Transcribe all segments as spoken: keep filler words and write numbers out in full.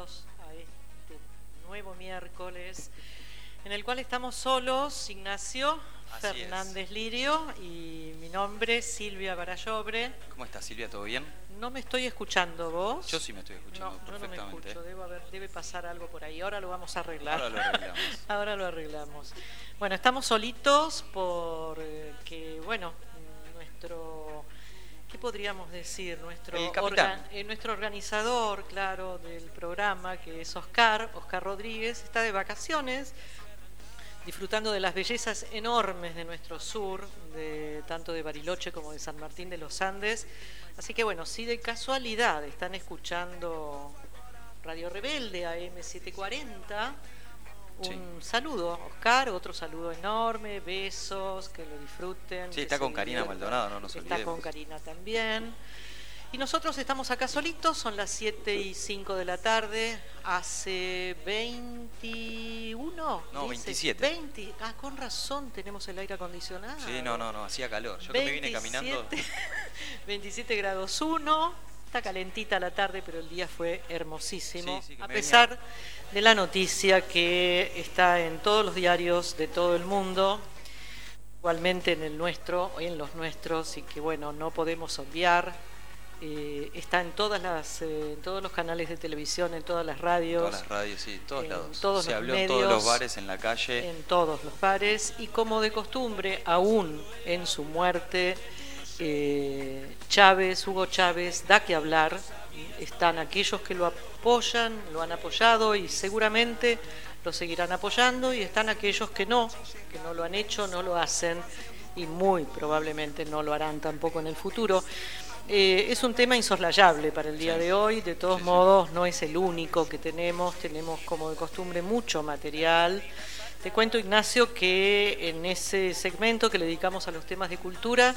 bienvenidos a este nuevo miércoles en el cual estamos solos, Ignacio Así Fernández es. Lirio y mi nombre Silvia Barallobre. ¿Cómo estás, Silvia? ¿Todo bien? No me estoy escuchando, ¿vos? Yo sí me estoy escuchando no, perfectamente. Yo no me escucho, debo haber, debe pasar algo por ahí. Ahora lo vamos a arreglar. Ahora lo arreglamos. Ahora lo arreglamos. Bueno, estamos solitos porque, bueno, nuestro... ¿Qué podríamos decir? Nuestro, El capitán. orga, eh, nuestro organizador, claro, del programa, que es Oscar, Oscar Rodríguez, está de vacaciones, disfrutando de las bellezas enormes de nuestro sur, de, tanto de Bariloche como de San Martín de los Andes. Así que bueno, si de casualidad están escuchando Radio Rebelde a eme setecientos cuarenta, un sí. saludo, Oscar, otro saludo enorme, besos, que lo disfruten. Sí, está con Karina diviertan. Maldonado, no nos olvidemos. Está con Karina también. Y nosotros estamos acá solitos, son las siete y cinco de la tarde, hace veintiuno. No, dice, veintisiete. veinte, ah, con razón tenemos el aire acondicionado. Sí, no, no, no, hacía calor. Yo veintisiete, que me vine caminando. veintisiete grados uno, está calentita la tarde, pero el día fue hermosísimo. Sí, sí, a pesar venía. de la noticia que está en todos los diarios de todo el mundo, igualmente en el nuestro, en los nuestros, y que bueno, no podemos obviar. Eh, está en todas las, eh, en todos los canales de televisión, en todas las radios. En todas las radios, sí, en todos en lados. Todos Se los habló medios, en todos los bares, en la calle. En todos los bares. Y como de costumbre, aún en su muerte, eh, Chávez, Hugo Chávez, da que hablar. Están aquellos que lo apoyan, lo han apoyado y seguramente lo seguirán apoyando. Y están aquellos que no, que no lo han hecho, no lo hacen y muy probablemente no lo harán tampoco en el futuro. Eh, es un tema insoslayable para el día sí. de hoy, de todos sí, modos sí. no es el único que tenemos, tenemos como de costumbre mucho material. Te cuento, Ignacio, que en ese segmento que le dedicamos a los temas de cultura,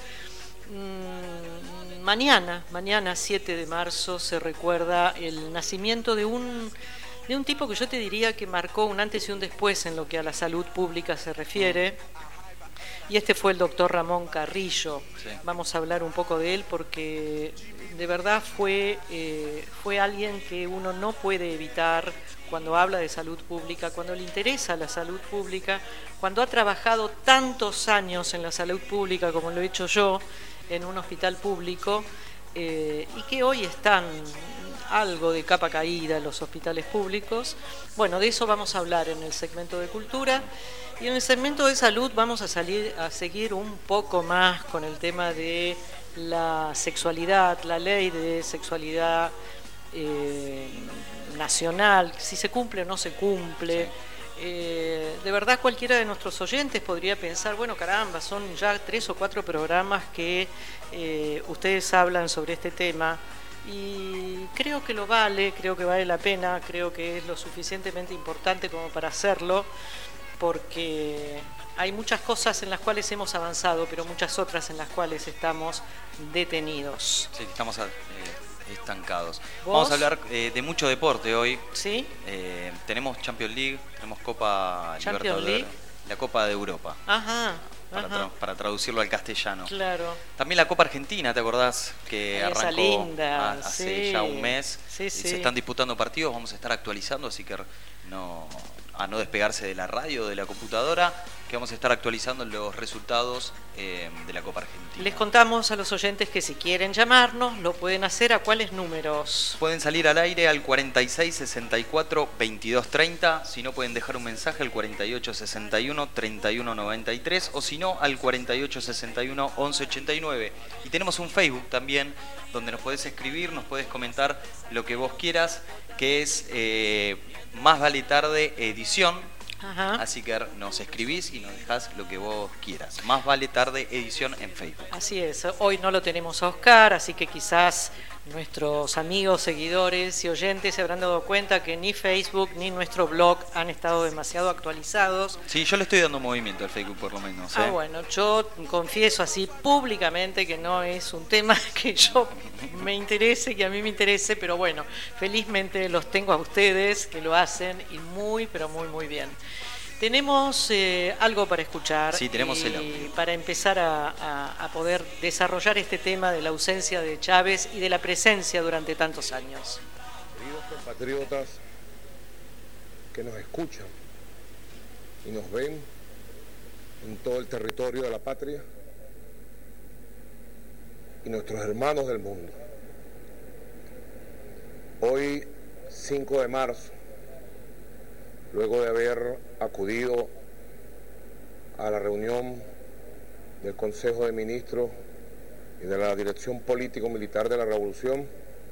mmm, mañana, mañana siete de marzo se recuerda el nacimiento de un, de un tipo que yo te diría que marcó un antes y un después en lo que a la salud pública se refiere. Y este fue el doctor Ramón Carrillo. Sí. Vamos a hablar un poco de él porque de verdad fue, eh, fue alguien que uno no puede evitar cuando habla de salud pública, cuando le interesa la salud pública, cuando ha trabajado tantos años en la salud pública como lo he hecho yo en un hospital público, eh, y que hoy están algo de capa caída en los hospitales públicos. Bueno, de eso vamos a hablar en el segmento de cultura. Y en el segmento de salud vamos a salir a seguir un poco más con el tema de la sexualidad, la ley de sexualidad eh, nacional, si se cumple o no se cumple. Sí. Eh, de verdad cualquiera de nuestros oyentes podría pensar, bueno, caramba, son ya tres o cuatro programas que eh, ustedes hablan sobre este tema. Y creo que lo vale, creo que vale la pena, creo que es lo suficientemente importante como para hacerlo, porque hay muchas cosas en las cuales hemos avanzado, pero muchas otras en las cuales estamos detenidos. Sí, estamos eh, estancados. ¿Vos? Vamos a hablar eh, de mucho deporte hoy. ¿Sí? Eh, tenemos Champions League, tenemos Copa Champions Libertadores, League. La Copa de Europa. Ajá. Para, Ajá. tra para traducirlo al castellano. Claro. También la Copa Argentina, ¿te acordás? Que Esa arrancó linda, a, hace sí. ya un mes. Sí, y sí. se están disputando partidos, vamos a estar actualizando, así que no, a no despegarse de la radio, de la computadora, que vamos a estar actualizando los resultados eh, de la Copa Argentina. Les contamos a los oyentes que si quieren llamarnos, lo pueden hacer a cuáles números. Pueden salir al aire al cuarenta y seis sesenta y cuatro veintidós treinta, si no pueden dejar un mensaje al cuarenta y ocho sesenta y uno treinta y uno noventa y tres, o si no al cuarenta y ocho sesenta y uno once ochenta y nueve. Y tenemos un Facebook también, donde nos podés escribir, nos podés comentar lo que vos quieras, que es eh, Más Vale Tarde Edición. Ajá. Así que nos escribís y nos dejás lo que vos quieras. Más Vale Tarde Edición en Facebook. Así es, hoy no lo tenemos a Oscar, así que quizás nuestros amigos, seguidores y oyentes se habrán dado cuenta que ni Facebook ni nuestro blog han estado demasiado actualizados. Sí, yo le estoy dando movimiento al Facebook por lo menos. ¿eh? Ah, bueno, yo confieso así públicamente que no es un tema que yo me interese, que a mí me interese, pero bueno, felizmente los tengo a ustedes que lo hacen y muy, pero muy, muy bien. Tenemos eh, algo para escuchar. Sí, tenemos y el audio. Para empezar a, a, a poder desarrollar este tema de la ausencia de Chávez y de la presencia durante tantos años. Queridos compatriotas, que nos escuchan y nos ven en todo el territorio de la patria y nuestros hermanos del mundo. Hoy, cinco de marzo, luego de haber acudido a la reunión del Consejo de Ministros y de la Dirección Político-Militar de la Revolución,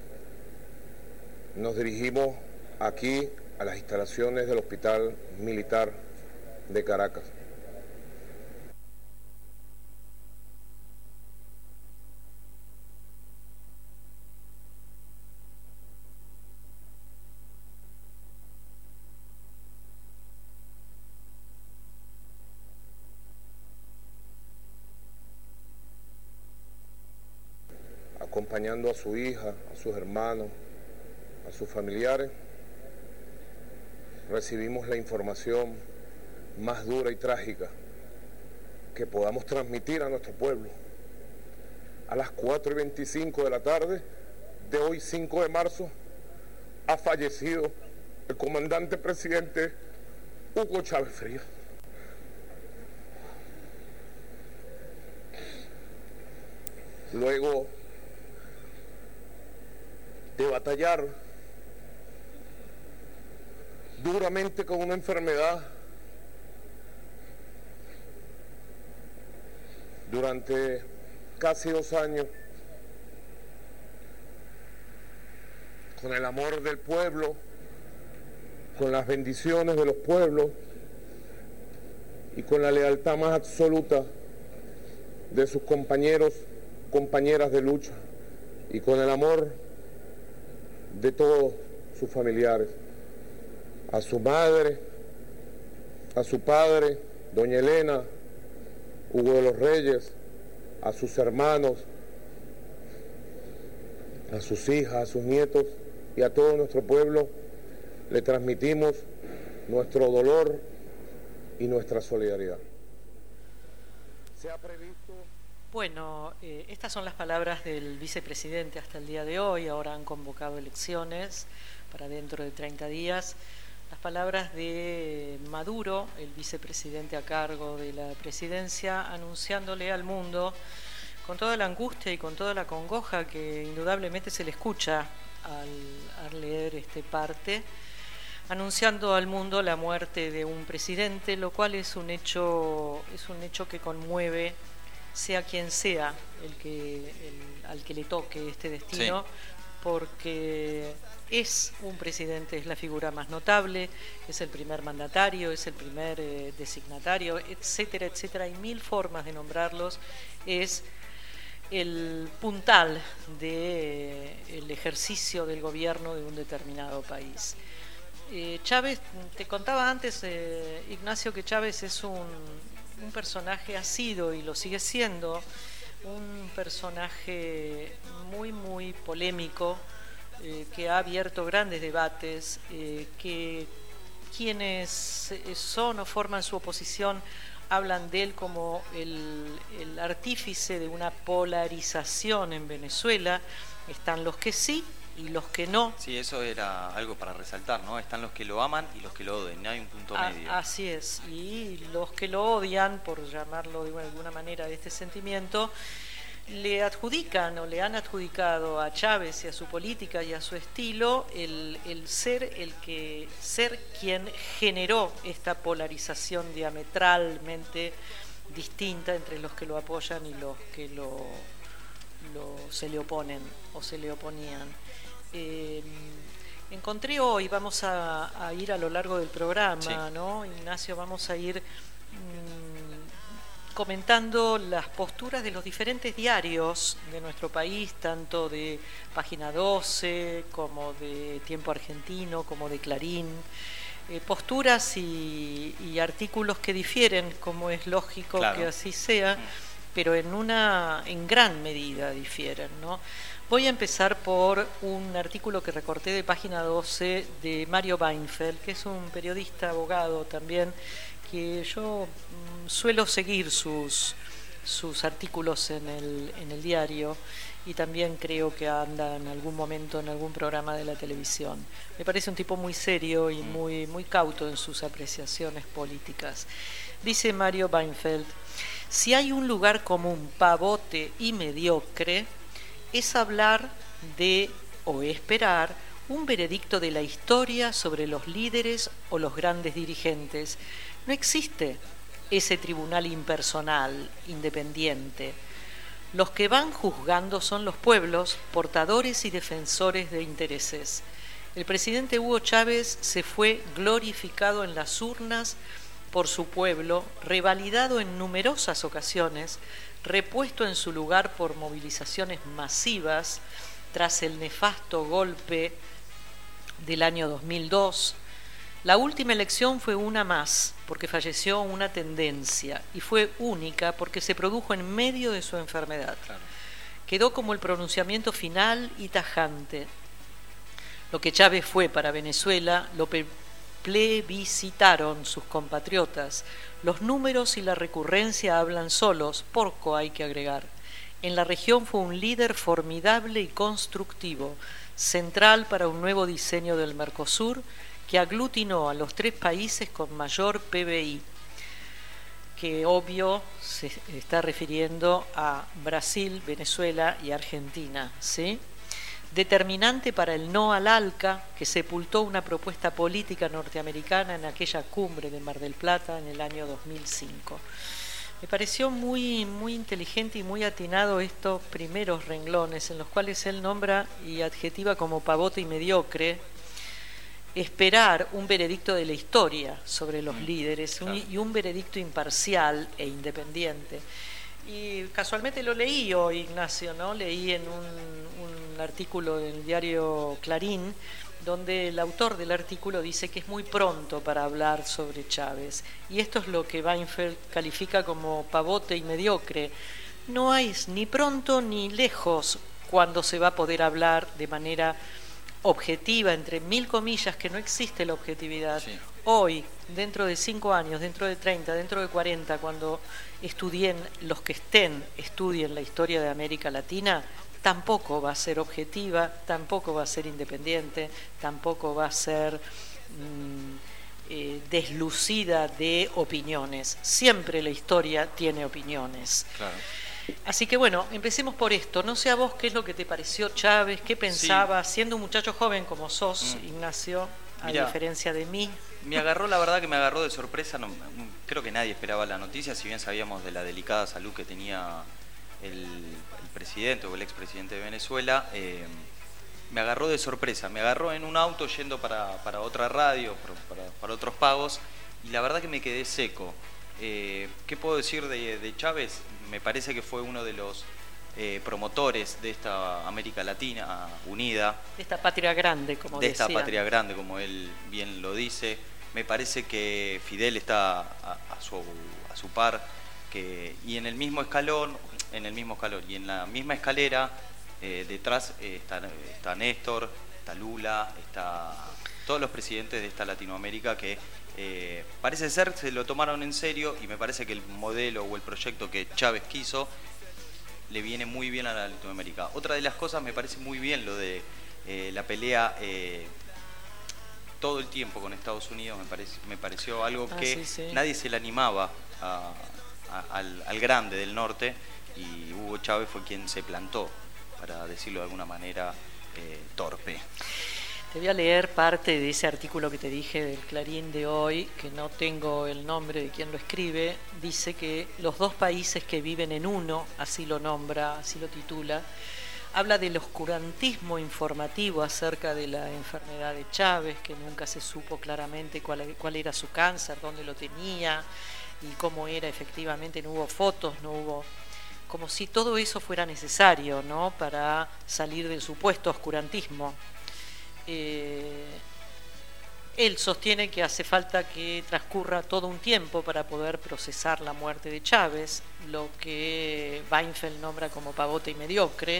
nos dirigimos aquí a las instalaciones del Hospital Militar de Caracas. Acompañando a su hija, a sus hermanos, a sus familiares, recibimos la información más dura y trágica que podamos transmitir a nuestro pueblo. A las cuatro y veinticinco de la tarde de hoy, cinco de marzo, ha fallecido el comandante presidente Hugo Chávez Frías. Luego de batallar duramente con una enfermedad durante casi dos años, con el amor del pueblo, con las bendiciones de los pueblos y con la lealtad más absoluta de sus compañeros, compañeras de lucha, y con el amor de todos sus familiares, a su madre, a su padre, doña Elena, Hugo de los Reyes, a sus hermanos, a sus hijas, a sus nietos y a todo nuestro pueblo, le transmitimos nuestro dolor y nuestra solidaridad. Se ha previsto... Bueno, eh, estas son las palabras del vicepresidente hasta el día de hoy. Ahora han convocado elecciones para dentro de treinta días. Las palabras de Maduro, el vicepresidente a cargo de la presidencia, anunciándole al mundo, con toda la angustia y con toda la congoja que indudablemente se le escucha al, al leer este parte, anunciando al mundo la muerte de un presidente, lo cual es un hecho, es un hecho que conmueve, sea quien sea el que el, al que le toque este destino, sí, porque es un presidente, es la figura más notable, es el primer mandatario, es el primer eh, designatario, etcétera, etcétera. Hay mil formas de nombrarlos. Es el puntal del ejercicio del gobierno de un determinado país. Eh, Chávez, te contaba antes, eh, Ignacio, que Chávez es un, un personaje, ha sido y lo sigue siendo, un personaje muy, muy polémico, eh, que ha abierto grandes debates, eh, que quienes son o forman su oposición hablan de él como el, el artífice de una polarización en Venezuela. Están los que sí y los que no. Sí, eso era algo para resaltar, ¿no? Están los que lo aman y los que lo odian, no hay un punto A, medio. Así es, y los que lo odian, por llamarlo de alguna manera, de este sentimiento, le adjudican o le han adjudicado a Chávez y a su política y a su estilo el, el ser el que ser quien generó esta polarización diametralmente distinta entre los que lo apoyan y los que lo, lo se le oponen o se le oponían. Eh, encontré hoy, vamos a, a ir a lo largo del programa, sí, ¿no, Ignacio? Vamos a ir mmm, comentando las posturas de los diferentes diarios de nuestro país, tanto de Página doce, como de Tiempo Argentino, como de Clarín. Eh, posturas y, y artículos que difieren, como es lógico, claro, que así sea, pero en una en gran medida difieren, ¿no? Voy a empezar por un artículo que recorté de Página doce de Mario Weinfeld, que es un periodista, abogado también, que yo mmm, suelo seguir sus, sus artículos en el, en el diario, y también creo que anda en algún momento en algún programa de la televisión. Me parece un tipo muy serio y muy, muy cauto en sus apreciaciones políticas. Dice Mario Weinfeld: si hay un lugar común, pavote y mediocre, es hablar de o esperar un veredicto de la historia sobre los líderes o los grandes dirigentes. No existe ese tribunal impersonal, independiente. Los que van juzgando son los pueblos, portadores y defensores de intereses. El presidente Hugo Chávez se fue glorificado en las urnas por su pueblo, revalidado en numerosas ocasiones, repuesto en su lugar por movilizaciones masivas tras el nefasto golpe del año dos mil dos. La última elección fue una más, porque falleció una tendencia, y fue única porque se produjo en medio de su enfermedad. Claro. Quedó como el pronunciamiento final y tajante. Lo que Chávez fue para Venezuela lo plebiscitaron sus compatriotas. Los números y la recurrencia hablan solos, poco hay que agregar. En la región fue un líder formidable y constructivo, central para un nuevo diseño del Mercosur, que aglutinó a los tres países con mayor P B I, que obvio se está refiriendo a Brasil, Venezuela y Argentina, ¿sí? Determinante para el no al ALCA, que sepultó una propuesta política norteamericana en aquella cumbre de Mar del Plata en el año dos mil cinco. Me pareció muy, muy inteligente y muy atinado estos primeros renglones en los cuales él nombra y adjetiva como pavote y mediocre, esperar un veredicto de la historia sobre los líderes, claro, un, y un veredicto imparcial e independiente. Y casualmente lo leí hoy, Ignacio, ¿no? Leí en un, un artículo del diario Clarín, donde el autor del artículo dice que es muy pronto para hablar sobre Chávez. Y esto es lo que Weinfeld califica como pavote y mediocre. No hay ni pronto ni lejos cuando se va a poder hablar de manera objetiva, entre mil comillas, que no existe la objetividad. Sí. Hoy, dentro de cinco años, dentro de treinta, dentro de cuarenta, cuando estudien, los que estén, estudien la historia de América Latina, tampoco va a ser objetiva, tampoco va a ser independiente, tampoco va a ser mmm, eh, deslucida de opiniones. Siempre la historia tiene opiniones. Claro. Así que bueno, empecemos por esto. No sé a vos qué es lo que te pareció Chávez, qué pensabas, sí, siendo un muchacho joven como sos, mm. Ignacio, a Mirá, diferencia de mí. Me agarró, la verdad que me agarró de sorpresa, no, creo que nadie esperaba la noticia, si bien sabíamos de la delicada salud que tenía el, el presidente o el expresidente de Venezuela, eh, me agarró de sorpresa, me agarró en un auto yendo para, para otra radio, para, para, para otros pagos, y la verdad que me quedé seco. Eh, ¿Qué puedo decir de, de Chávez? Me parece que fue uno de los eh, promotores de esta América Latina unida. De esta patria grande, como De decían. esta patria grande, como él bien lo dice. Me parece que Fidel está a, a, su, a su par, que, y en el mismo escalón, en el mismo escalón, y en la misma escalera, eh, detrás eh, está, está Néstor, está Lula, está todos los presidentes de esta Latinoamérica que Eh, parece ser se lo tomaron en serio, y me parece que el modelo o el proyecto que Chávez quiso le viene muy bien a la Latinoamérica. Otra de las cosas, me parece muy bien lo de eh, la pelea eh, todo el tiempo con Estados Unidos. Me, parece, me pareció algo ah, que sí, sí. nadie se le animaba a, a, al, al grande del norte, y Hugo Chávez fue quien se plantó, para decirlo de alguna manera eh, torpe. Te voy a leer parte de ese artículo que te dije del Clarín de hoy, que no tengo el nombre de quien lo escribe. Dice que los dos países que viven en uno, así lo nombra, así lo titula, habla del oscurantismo informativo acerca de la enfermedad de Chávez, que nunca se supo claramente cuál, cuál era su cáncer, dónde lo tenía y cómo era efectivamente. No hubo fotos, no hubo... como si todo eso fuera necesario, ¿no?, para salir del supuesto oscurantismo. Eh, él sostiene que hace falta que transcurra todo un tiempo para poder procesar la muerte de Chávez, lo que Weinfeld nombra como pavote y mediocre.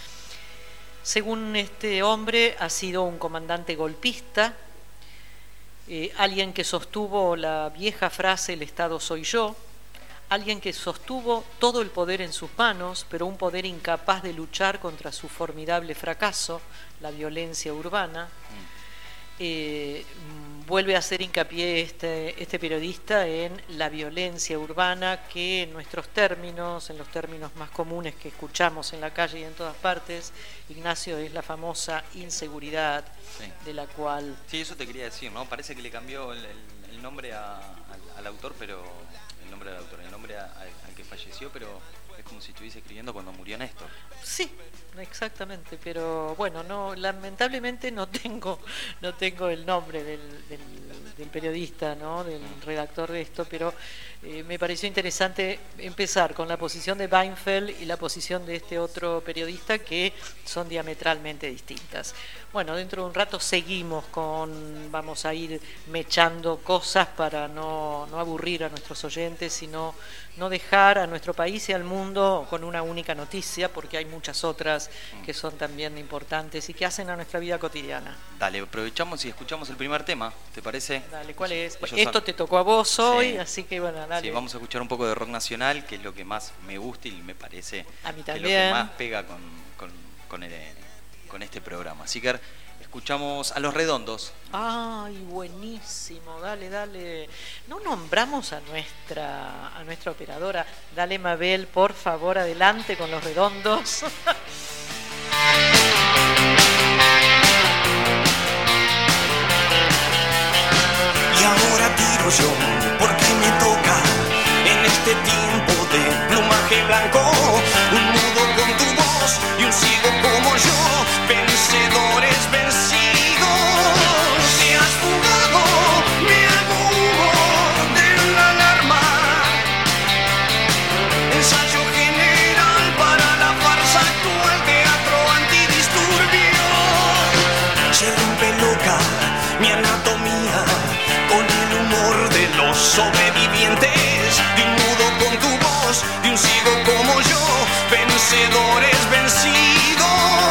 Según este hombre, ha sido un comandante golpista, eh, alguien que sostuvo la vieja frase "el Estado soy yo", alguien que sostuvo todo el poder en sus manos, pero un poder incapaz de luchar contra su formidable fracaso, la violencia urbana. Eh, vuelve a hacer hincapié este, este periodista en la violencia urbana, que en nuestros términos, en los términos más comunes que escuchamos en la calle y en todas partes, Ignacio, es la famosa inseguridad, sí, de la cual... Sí, eso te quería decir, ¿no? Parece que le cambió el, el, el nombre a, al, al autor, pero... El nombre del autor, el nombre a, a, al que falleció, pero es como si estuviese escribiendo cuando murió Néstor. Sí, exactamente, pero bueno, no, lamentablemente no tengo, no tengo el nombre del, del, del periodista, ¿no? Del redactor de esto, pero eh, me pareció interesante empezar con la posición de Weinfeld y la posición de este otro periodista, que son diametralmente distintas. Bueno, dentro de un rato seguimos con, vamos a ir mechando cosas para no, no aburrir a nuestros oyentes, sino no dejar a nuestro país y al mundo con una única noticia, porque hay muchas otras que son también importantes y que hacen a nuestra vida cotidiana. Dale, aprovechamos y escuchamos el primer tema, ¿te parece? Dale, ¿cuál es? Ellos Esto son... te tocó a vos hoy, sí, así que bueno, dale. Sí, vamos a escuchar un poco de rock nacional, que es lo que más me gusta y me parece a mí que también. es lo que más pega con, con, con, el, con este programa. Así que escuchamos a Los Redondos. Ay, buenísimo, dale, dale. No nombramos a nuestra a nuestra operadora. Dale, Mabel, por favor, adelante con Los Redondos. Y ahora tiro yo, porque me toca en este tiempo de plumaje blanco, un nudo con tu voz y un ciego como yo, vencedores vencidos. Te has fugado, me hago humo de la alarma, ensayo general para la farsa actual, teatro antidisturbio. Se rompe loca mi anatomía con el humor de los sobrevivientes, de un nudo con tu voz, de un ciego como yo, vencedores vencidos.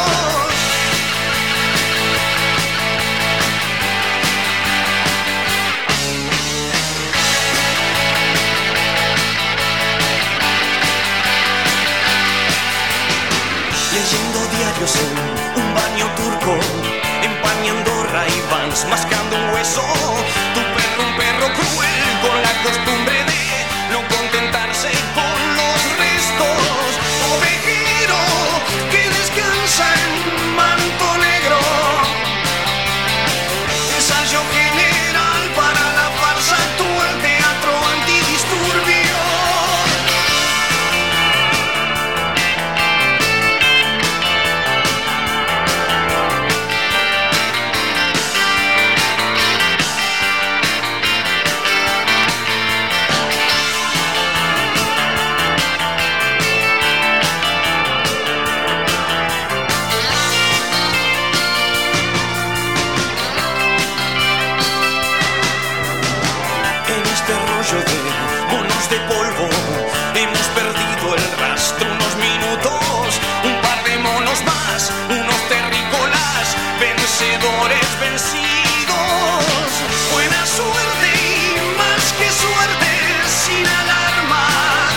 Leyendo diarios en un baño turco, empañando Ray-Bans, mascando un hueso. Tu perro, un perro cruel, con la costumbre de no contentarse con los restos. Ovejero que descansa en manto negro, ensayo general para la farsa actual, teatro antidisturbio. De monos de polvo, hemos perdido el rastro unos minutos, un par de monos más, unos terrícolas, vencedores vencidos. Buena suerte y más que suerte, sin alarma.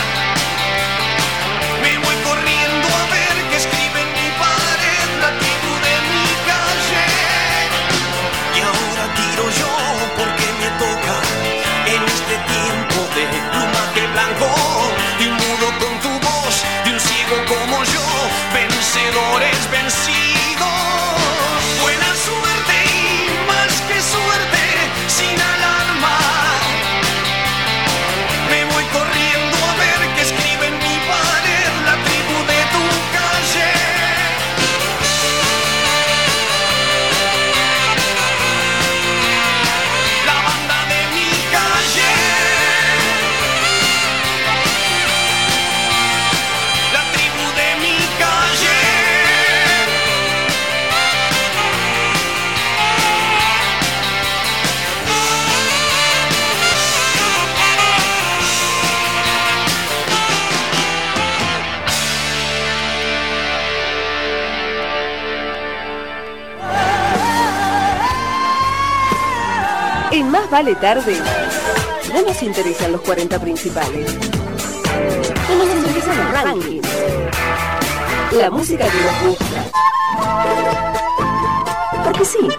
Me voy corriendo a ver qué escribe en mi pared la tribu de mi calle. Y ahora tiro yo porque me toca en este tiempo de plumaje blanco, de un mudo con tu voz, de un ciego como yo, vencedores vencidos. Buena suerte y más que suerte, sin alarma. Me voy corriendo a ver qué escribe en mi pared la tribu de tu calle. La banda de mi calle, la tribu de mi calle. En Más Vale Tarde, no nos interesan los cuarenta principales. empiezan los rankings. La música que nos gusta. Porque sí.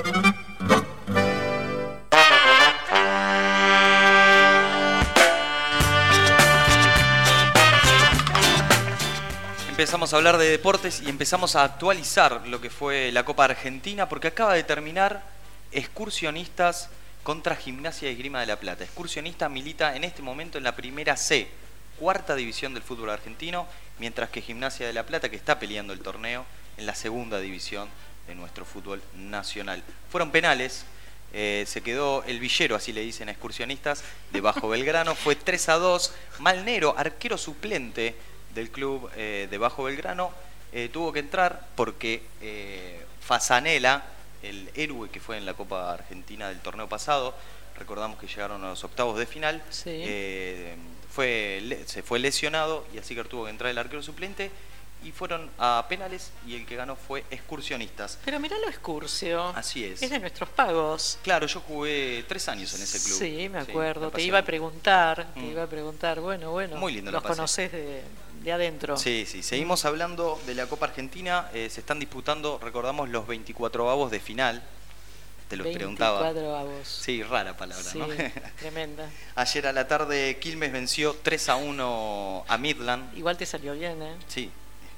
Empezamos a hablar de deportes y empezamos a actualizar lo que fue la Copa Argentina, porque acaba de terminar Excursionistas contra Gimnasia y Esgrima de La Plata. Excursionistas milita en este momento en la primera C, cuarta división del fútbol argentino, mientras que Gimnasia de La Plata, que está peleando el torneo, en la segunda división de nuestro fútbol nacional. Fueron penales, eh, se quedó el villero, así le dicen a Excursionistas, de Bajo Belgrano, fue tres a dos. Malnero, arquero suplente del club eh, de Bajo Belgrano, eh, tuvo que entrar porque eh, Fasanella, el héroe que fue en la Copa Argentina del torneo pasado, recordamos que llegaron a los octavos de final, sí. eh, fue, se fue lesionado y así que tuvo que entrar el arquero suplente y fueron a penales y el que ganó fue Excursionistas. Pero mirá lo Excursio. Así es. Es de nuestros pagos. Claro, yo jugué tres años en ese club. Sí, me acuerdo. Sí, te iba a preguntar, mm. te iba a preguntar. Bueno, bueno. Muy lindo los la pasé. conocés de, de adentro. Sí, sí. Seguimos hablando de la Copa Argentina. Eh, se están disputando, recordamos, los veinticuatro de final. Te los preguntaba. veinticuatro avos. Sí, rara palabra, sí, ¿no? Tremenda. Ayer a la tarde Quilmes venció tres a uno a Midland. Igual te salió bien, ¿eh? Sí.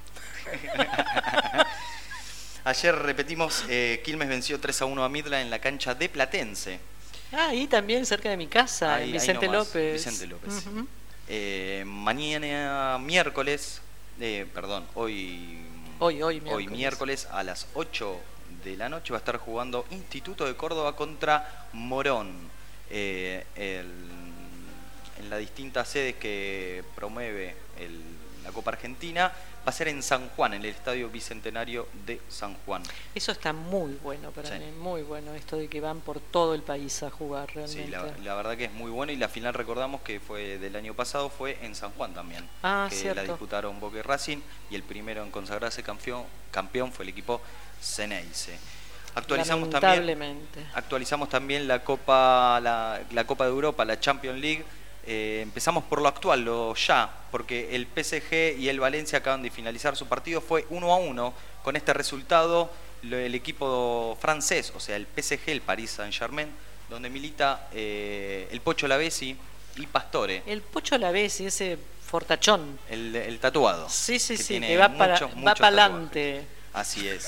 Ayer repetimos, eh, Quilmes venció tres a uno a Midland en la cancha de Platense. Ah, ahí también, cerca de mi casa, Ahí- en ahí Vicente nomás, López. Vicente López. Ujú. Eh, mañana miércoles, eh, perdón, hoy, Hoy, hoy, hoy miércoles. miércoles a las ocho de la noche va a estar jugando Instituto de Córdoba contra Morón. Eh, el- en las distintas sedes que promueve el- la Copa Argentina, va a ser en San Juan, en el Estadio Bicentenario de San Juan. Eso está muy bueno para Sí. mí, muy bueno, esto de que van por todo el país a jugar realmente. Sí, la, la verdad que es muy bueno y la final recordamos que fue del año pasado, fue en San Juan también. Ah, que cierto. la disputaron Boca y Racing y el primero en consagrarse campeón, campeón fue el equipo Ceneice. Actualizamos también, Lamentablemente. actualizamos también la Copa, la, la Copa de Europa, la Champions League. Eh, empezamos por lo actual, lo ya, porque el P S G y el Valencia acaban de finalizar su partido, fue uno a uno. Con este resultado, lo- el equipo francés, o sea, el P S G, el Paris Saint-Germain, donde milita eh, el Pocho Lavezzi y Pastore, El Pocho Lavezzi, ese fortachón. el, el tatuado. Sí, sí, que sí, tiene que va para muchos, va muchos para tatuajes. adelante. Así es.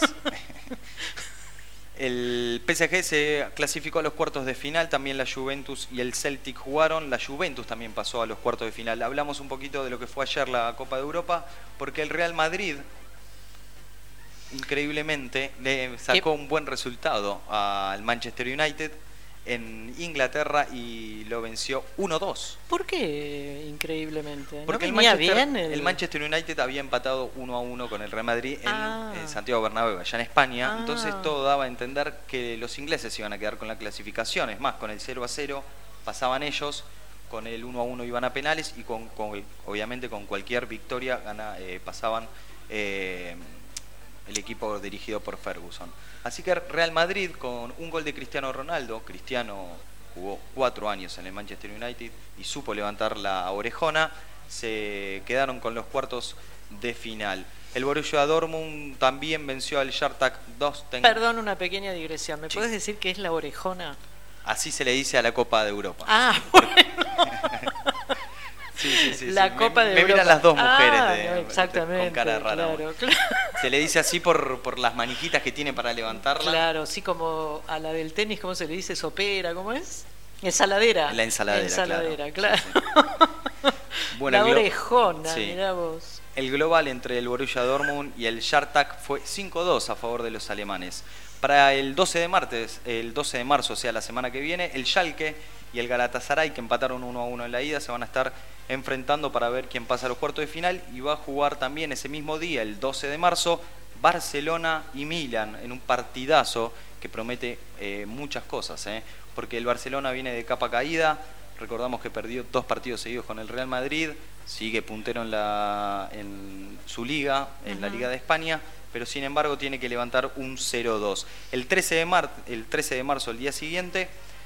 El P S G se clasificó a los cuartos de final, también la Juventus y el Celtic jugaron, la Juventus también pasó a los cuartos de final. Hablamos un poquito de lo que fue ayer la Copa de Europa, porque el Real Madrid, increíblemente, le sacó un buen resultado al Manchester United en Inglaterra y lo venció uno dos. ¿Por qué increíblemente? Porque ¿No el, venía Manchester, bien el... Manchester United había empatado uno a uno con el Real Madrid en, Ah. en Santiago Bernabéu, allá en España. Ah. Entonces todo daba a entender que los ingleses iban a quedar con la clasificación. Es más, con el cero a cero pasaban ellos, con el uno a uno iban a penales y con, con obviamente con cualquier victoria gana, eh, pasaban eh, el equipo dirigido por Ferguson. Así que Real Madrid, con un gol de Cristiano Ronaldo, Cristiano jugó cuatro años en el Manchester United y supo levantar la orejona, se quedaron con los cuartos de final. El Borussia Dortmund también venció al Spartak Donetsk. Perdón, una pequeña digresión. ¿Me Sí. puedes decir qué es la orejona? Así se le dice a la Copa de Europa. Ah, bueno. Sí, sí, sí, La sí. Copa me, de me Europa. miran las dos mujeres Ah, de- exactamente, con cara rara. claro, claro. Se le dice así por, por las manijitas que tiene para levantarla. Claro, sí, como a la del tenis, ¿cómo se le dice? Sopera, ¿cómo es? Ensaladera. La ensaladera, Ensaladera, claro. claro. Bueno, la el glo- orejona, Sí. mirá vos. El global entre el Borussia Dortmund y el Spartak fue cinco a dos a favor de los alemanes. Para el doce de martes, el doce de marzo, o sea, la semana que viene, el Schalke y el Galatasaray, que empataron uno a uno en la ida, se van a estar enfrentando para ver quién pasa a los cuartos de final, y va a jugar también ese mismo día, el doce de marzo, Barcelona y Milan, en un partidazo que promete eh, muchas cosas, ¿eh? Porque el Barcelona viene de capa caída. Recordamos que perdió dos partidos seguidos con el Real Madrid, sigue puntero en, la, en su liga, en la Ajá. Liga de España, pero sin embargo tiene que levantar un cero dos. El trece de, mar, el trece de marzo, el día siguiente,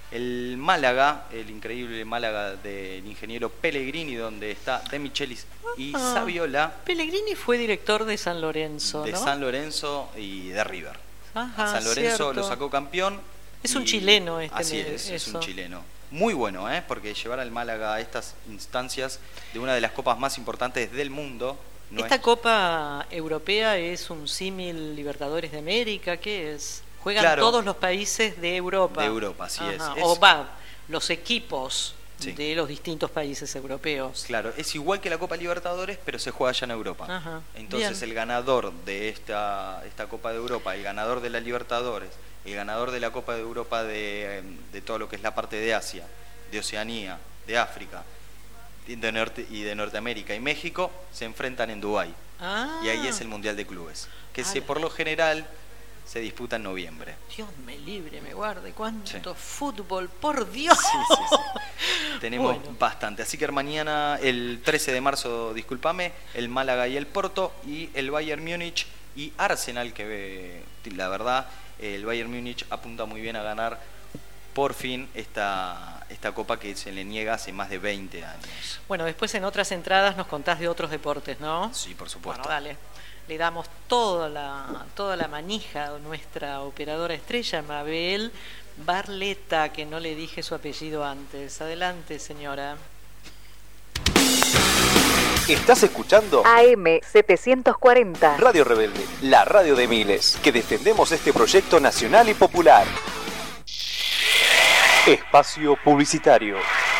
el Málaga, el increíble Málaga del ingeniero Pellegrini, donde está De Michelis y Ah, Saviola. Pellegrini fue director de San Lorenzo, De ¿no? San Lorenzo y de River. Ajá, San Lorenzo cierto. lo sacó campeón. Es y- un chileno este. Así me- es, es un eso. chileno. Muy bueno, ¿eh? Porque llevar al Málaga a estas instancias de una de las copas más importantes del mundo. No Esta es- Copa Europea es un símil Libertadores de América, ¿qué es? Juegan Claro. todos los países de Europa. De Europa, así es. Ajá. Es- O va, los equipos Sí. de los distintos países europeos. Claro, es igual que la Copa Libertadores, pero se juega allá en Europa. Ajá, Entonces bien. el ganador de esta, esta Copa de Europa, el ganador de la Libertadores, el ganador de la Copa de Europa de, de todo lo que es la parte de Asia, de Oceanía, de África, de Norte, y de Norteamérica y México, se enfrentan en Dubái. Ah, Y ahí es el Mundial de Clubes, que se, Ala. por lo general se disputa en noviembre. Dios me libre, me guarde. ¿Cuánto Sí. fútbol? ¡Por Dios! Sí, sí, sí. Tenemos Bueno. bastante. Así que mañana, el trece de marzo, discúlpame, el Málaga y el Porto, y el Bayern Múnich y Arsenal, que eh, la verdad, el Bayern Múnich apunta muy bien a ganar por fin esta, esta copa que se le niega hace más de veinte años. Bueno, después en otras entradas nos contás de otros deportes, ¿no? Sí, por supuesto. Bueno, dale. Le damos toda la, toda la manija a nuestra operadora estrella, Mabel Barleta, que no le dije su apellido antes. Adelante, señora. Estás escuchando A M setecientos cuarenta. Radio Rebelde, la radio de miles, que defendemos este proyecto nacional y popular. Espacio publicitario.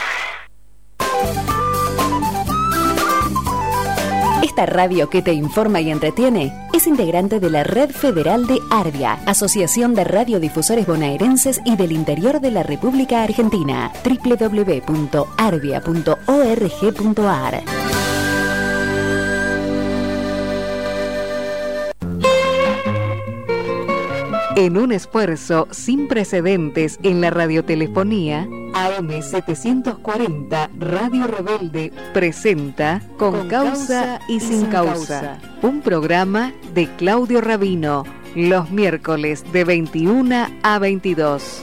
Esta radio que te informa y entretiene es integrante de la Red Federal de Arvia, Asociación de Radiodifusores Bonaerenses y del Interior de la República Argentina. doble u doble u doble u punto arvia punto org punto ar. En un esfuerzo sin precedentes en la radiotelefonía, A M setecientos cuarenta Radio Rebelde presenta Con, Con causa, causa y sin causa, causa, un programa de Claudio Rabino, los miércoles de veintiuna a veintidós.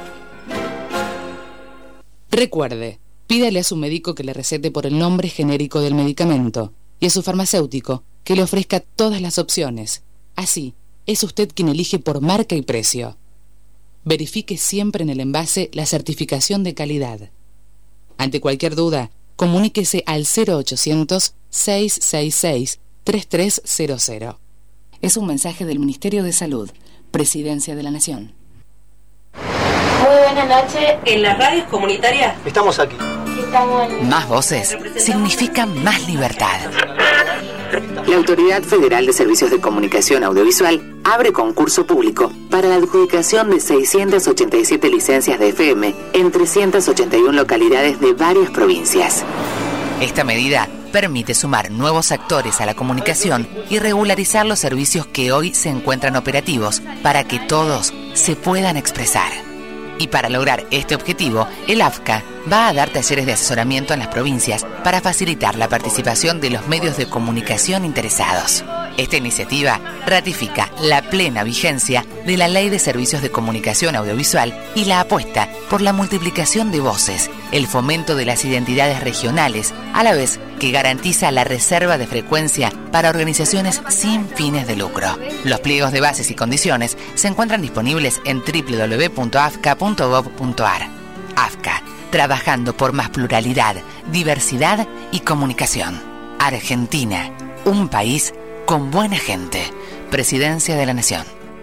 Recuerde, pídale a su médico que le recete por el nombre genérico del medicamento y a su farmacéutico que le ofrezca todas las opciones. Así, es usted quien elige por marca y precio. Verifique siempre en el envase la certificación de calidad. Ante cualquier duda, comuníquese al cero ochocientos, seiscientos sesenta y seis, treinta y tres cero cero. Es un mensaje del Ministerio de Salud, Presidencia de la Nación. Muy buenas noches. En las radios comunitarias Estamos aquí. estamos en... Más voces significan más libertad. La Autoridad Federal de Servicios de Comunicación Audiovisual abre concurso público para la adjudicación de seiscientas ochenta y siete licencias de F M en trescientas ochenta y una localidades de varias provincias. Esta medida permite sumar nuevos actores a la comunicación y regularizar los servicios que hoy se encuentran operativos para que todos se puedan expresar. Y para lograr este objetivo, el A F C A va a dar talleres de asesoramiento en las provincias para facilitar la participación de los medios de comunicación interesados. Esta iniciativa ratifica la plena vigencia de la Ley de Servicios de Comunicación Audiovisual y la apuesta por la multiplicación de voces, el fomento de las identidades regionales, a la vez que garantiza la reserva de frecuencia para organizaciones sin fines de lucro. Los pliegos de bases y condiciones se encuentran disponibles en doble u doble u doble u punto a f c a punto gov punto a r. A F C A, trabajando por más pluralidad, diversidad y comunicación. Argentina, un país con buena gente. Presidencia de la Nación.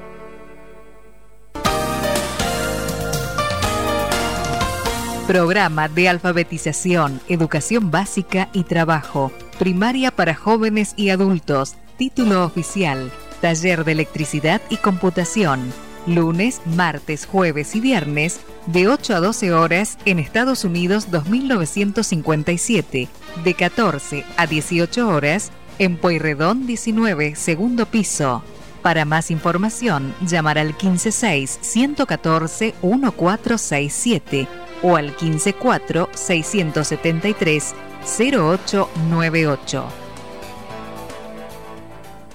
Programa de alfabetización, educación básica y trabajo, primaria para jóvenes y adultos, título oficial, taller de electricidad y computación, lunes, martes, jueves y viernes, de ocho a doce horas en Estados Unidos dos mil novecientos cincuenta y siete, de catorce a dieciocho horas en Pueyrredón diecinueve, segundo piso. Para más información, llamar al quince seis, ciento catorce, catorce sesenta y siete o al quince cuatro, seiscientos setenta y tres, cero ocho noventa y ocho.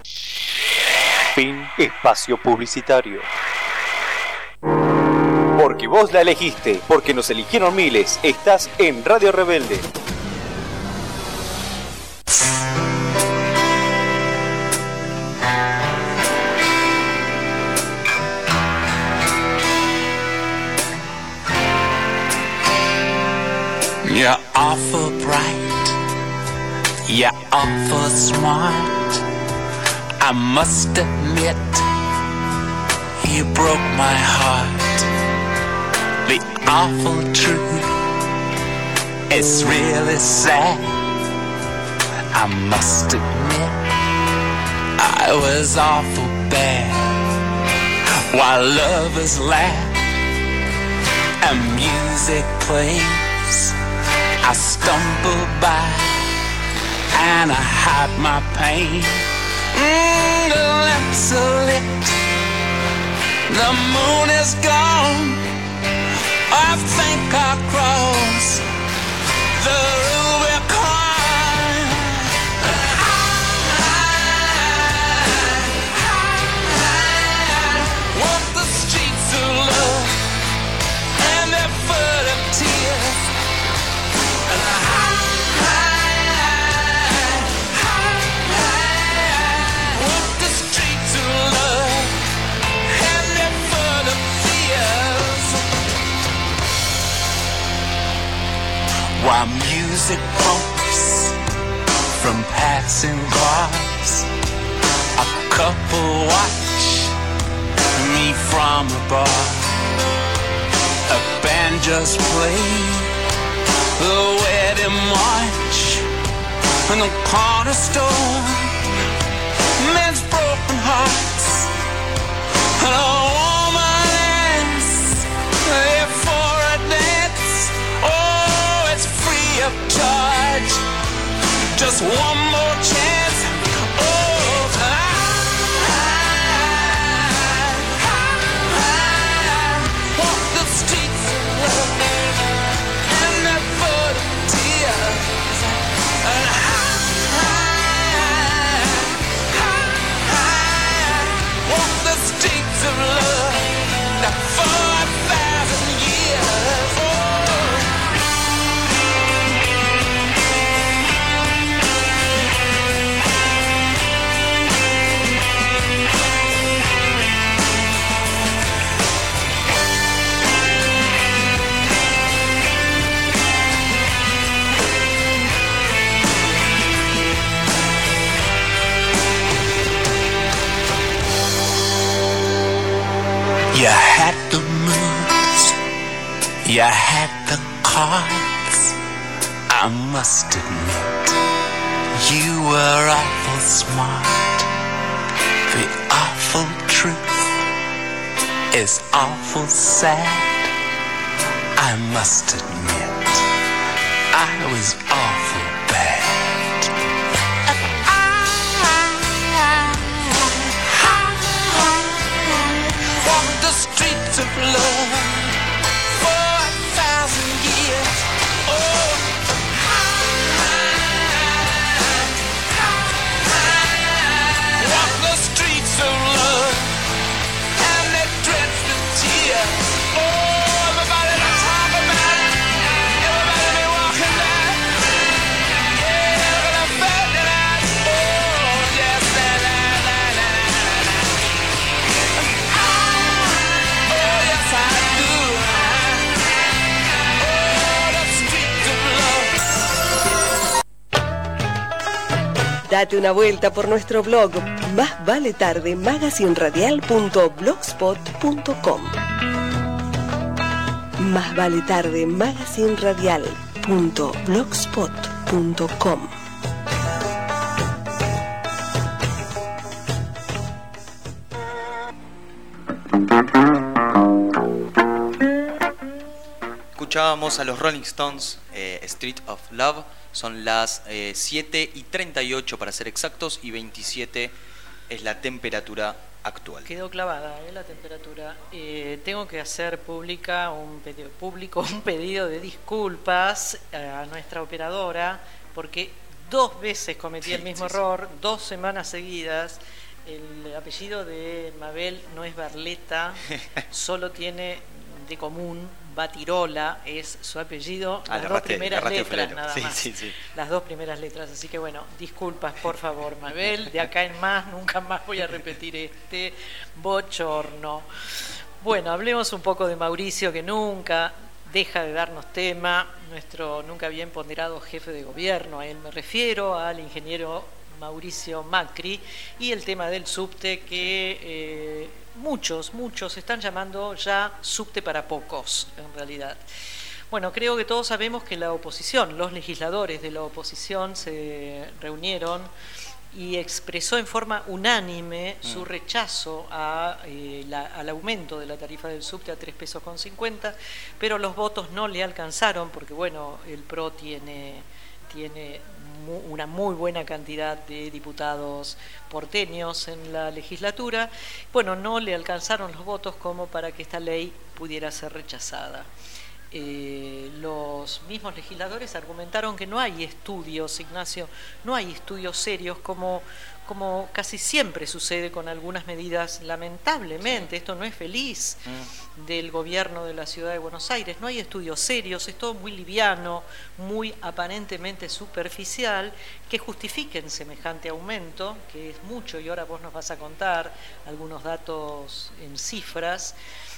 Fin espacio publicitario. Porque Porque vos la elegiste, porque nos eligieron miles. Estás en Radio Rebelde. You're awful bright, you're awful smart. I must admit, you broke my heart. The awful truth, it's really sad. I must admit, I was awful bad. While lovers laugh and music plays, I stumble by and I hide my pain. Mm, the lamps are lit, the moon is gone. I think I'll cross the Rubicon. Walk the streets of love and they're full of tears. While music bumps from passing cars, a couple watch me from a bar. A band just played the wedding march in the corner store. Men's broken hearts and a woman is there for a dance. Oh, it's free of charge. Just one more chance. Oh, I, I, I walk the streets of love and they're full of tears. And I, I, I walk the streets of love for a thousand years. Oh. You had the moves, you had the cards. I must admit, you were awful smart. The awful truth is awful sad. I must admit, I was awful bad. Walk the streets of love for a thousand years. Oh, walk the streets of love and they drench with tears. Oh, everybody to talk about it. Everybody be walking down. Yeah, everybody felt it. Oh, yes, la la la la la. Oh, yes, I do. Oh, the streets of love. Date una vuelta por nuestro blog Más Vale Tarde magazine radial punto blogspot punto com. Más Vale Tarde magazine radial punto blogspot punto com. Escuchábamos a los Rolling Stones, eh, Street of Love. Son las eh, siete y treinta y ocho para ser exactos, y veintisiete es la temperatura actual. Quedó clavada ¿eh? la temperatura. Eh, tengo que hacer pública un pedido, público un pedido de disculpas a nuestra operadora, porque dos veces cometí el mismo error, dos semanas seguidas. El apellido de Mabel no es Barleta, solo tiene de común, Batirola es su apellido, Ah, las le dos erraste- le primeras erraste letras Flero. nada Sí, más. sí, sí. Las dos primeras letras, así que bueno, disculpas por favor, Mabel, de acá en más, nunca más voy a repetir este bochorno. Bueno, hablemos un poco de Mauricio, que nunca deja de darnos tema, nuestro nunca bien ponderado jefe de gobierno, a él me refiero, al ingeniero Mauricio Macri, y el tema del subte que eh, muchos, muchos están llamando ya subte para pocos, en realidad. Bueno, creo que todos sabemos que la oposición, los legisladores de la oposición se reunieron y expresó en forma unánime su rechazo a, eh, la, al aumento de la tarifa del subte a tres pesos con cincuenta, pero los votos no le alcanzaron porque, bueno, el P R O tiene, tiene mu- una muy buena cantidad de diputados porteños en la legislatura. Bueno, no le alcanzaron los votos como para que esta ley pudiera ser rechazada. Eh, los mismos legisladores argumentaron que no hay estudios, Ignacio, no hay estudios serios como, como casi siempre sucede con algunas medidas, lamentablemente, esto no es feliz mm. del gobierno de la ciudad de Buenos Aires, no hay estudios serios, es todo muy liviano, muy aparentemente superficial, que justifiquen semejante aumento, que es mucho, y ahora vos nos vas a contar algunos datos en cifras.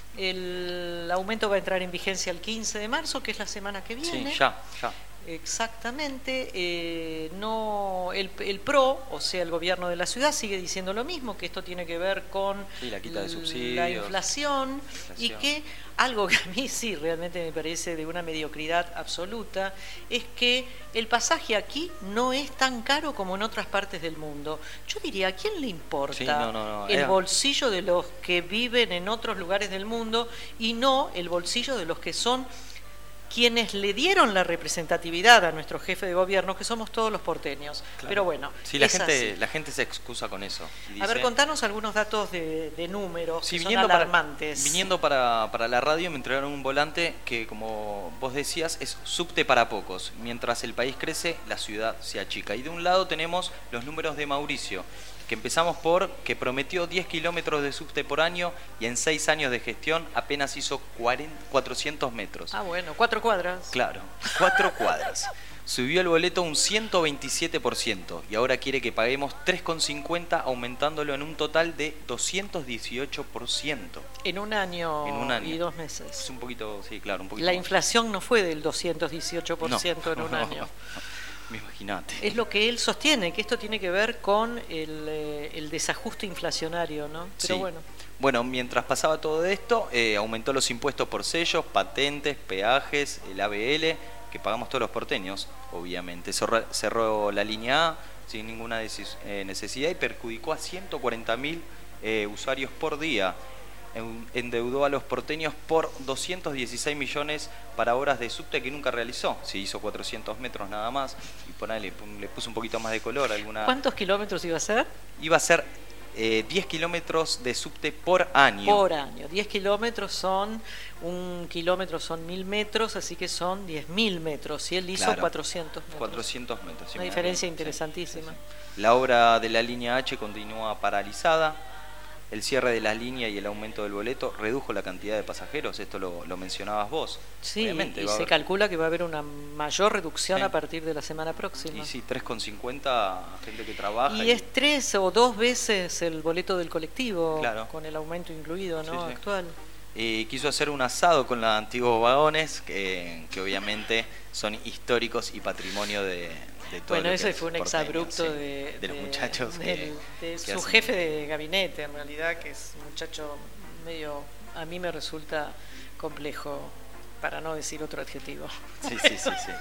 El aumento va a entrar en vigencia el quince de marzo, que es la semana que viene. Sí, ya, ya. Exactamente. Eh, no, el, el P R O, o sea, el gobierno de la ciudad, sigue diciendo lo mismo, que esto tiene que ver con sí, la quita de subsidios, la inflación, inflación, y que algo que a mí sí realmente me parece de una mediocridad absoluta es que el pasaje aquí no es tan caro como en otras partes del mundo. Yo diría, ¿a quién le importa sí, no, no, no. el Era... bolsillo de los que viven en otros lugares del mundo y no el bolsillo de los que son quienes le dieron la representatividad a nuestro jefe de gobierno, que somos todos los porteños? Claro. Pero bueno, sí, la es gente, así. la gente se excusa con eso. Y dice, a ver, contanos algunos datos de, de números sí, que viniendo son alarmantes. Para, viniendo para, para la radio me entregaron un volante que, como vos decías, es subte para pocos. Mientras el país crece, la ciudad se achica. Y de un lado tenemos los números de Mauricio, que empezamos por que prometió diez kilómetros de subte por año y en seis años de gestión apenas hizo cuarenta, cuatrocientos metros. Ah, bueno, cuatro cuadras. Claro, cuatro cuadras. Subió el boleto un ciento veintisiete por ciento y ahora quiere que paguemos tres con cincuenta, aumentándolo en un total de doscientos dieciocho por ciento. En un año, en un año y dos meses. Es un poquito, sí, claro, un poquito. La más. Inflación no fue del doscientos dieciocho por ciento no, en un no, año. Imagínate. Es lo que él sostiene, que esto tiene que ver con el, eh, el desajuste inflacionario, ¿no? Pero sí. bueno. Bueno, mientras pasaba todo esto, eh, aumentó los impuestos por sellos, patentes, peajes, el A B L, que pagamos todos los porteños, obviamente. Cerró, cerró la línea A sin ninguna decis, eh, necesidad y perjudicó a ciento cuarenta mil eh, usuarios por día. Endeudó a los porteños por doscientos dieciséis millones para horas de subte que nunca realizó. Se hizo cuatrocientos metros nada más y por ahí le, le puso un poquito más de color. Alguna... ¿Cuántos kilómetros iba a ser? Iba a ser eh, diez kilómetros de subte por año. Por año. diez kilómetros son, un kilómetro son mil metros, así que son diez mil metros. Y él hizo claro, cuatrocientos metros. cuatrocientos metros. Una diferencia interesantísima. Sí, sí. La obra de la línea H continúa paralizada. El cierre de la línea y el aumento del boleto redujo la cantidad de pasajeros, esto lo, lo mencionabas vos. Sí, obviamente, y va a se haber... calcula que va a haber una mayor reducción sí. a partir de la semana próxima. Y sí, tres con cincuenta gente que trabaja. Y, y es tres o dos veces el boleto del colectivo, claro. con el aumento incluido, ¿no? Sí, sí. Actual. Eh, quiso hacer un asado con los antiguos vagones, que, que obviamente son históricos y patrimonio de, de todo. Bueno, lo ese que fue un porteño, exabrupto sí, de, de los de, muchachos. De, que, de que su hacen... jefe de gabinete, en realidad, que es un muchacho medio, a mí me resulta complejo, para no decir otro adjetivo. Sí, sí, sí, sí.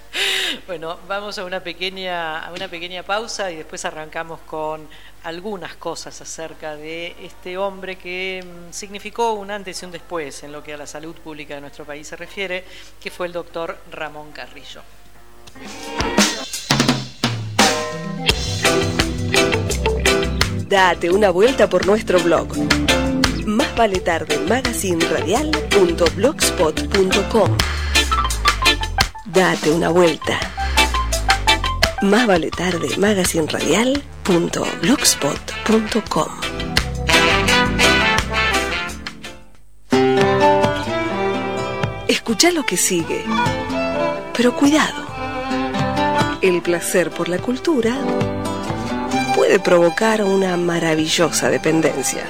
Bueno, vamos a una pequeña a una pequeña pausa y después arrancamos con algunas cosas acerca de este hombre que mm, significó un antes y un después en lo que a la salud pública de nuestro país se refiere, que fue el doctor Ramón Carrillo. Date una vuelta por nuestro blog. Más vale tarde magazine radial punto blogspot punto com. Date una vuelta. Más vale tarde magazine radial punto blogspot punto com. Escuchá lo que sigue. Pero cuidado. El placer por la cultura puede provocar una maravillosa dependencia.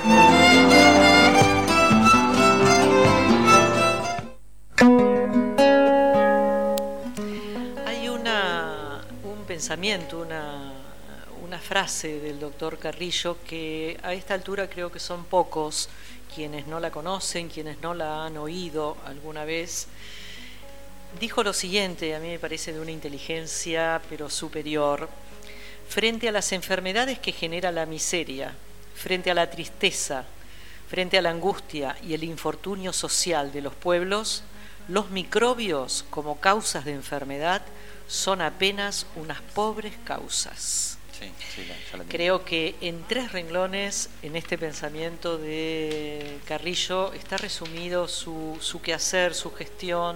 Hay una, un pensamiento, una, una frase del doctor Carrillo que a esta altura creo que son pocos quienes no la conocen, quienes no la han oído alguna vez. Dijo lo siguiente, a mí me parece de una inteligencia pero superior: frente a las enfermedades que genera la miseria, frente a la tristeza, frente a la angustia y el infortunio social de los pueblos, los microbios como causas de enfermedad son apenas unas pobres causas. Sí, sí, la, ya la Creo que en tres renglones en este pensamiento de Carrillo está resumido su, su quehacer, su gestión.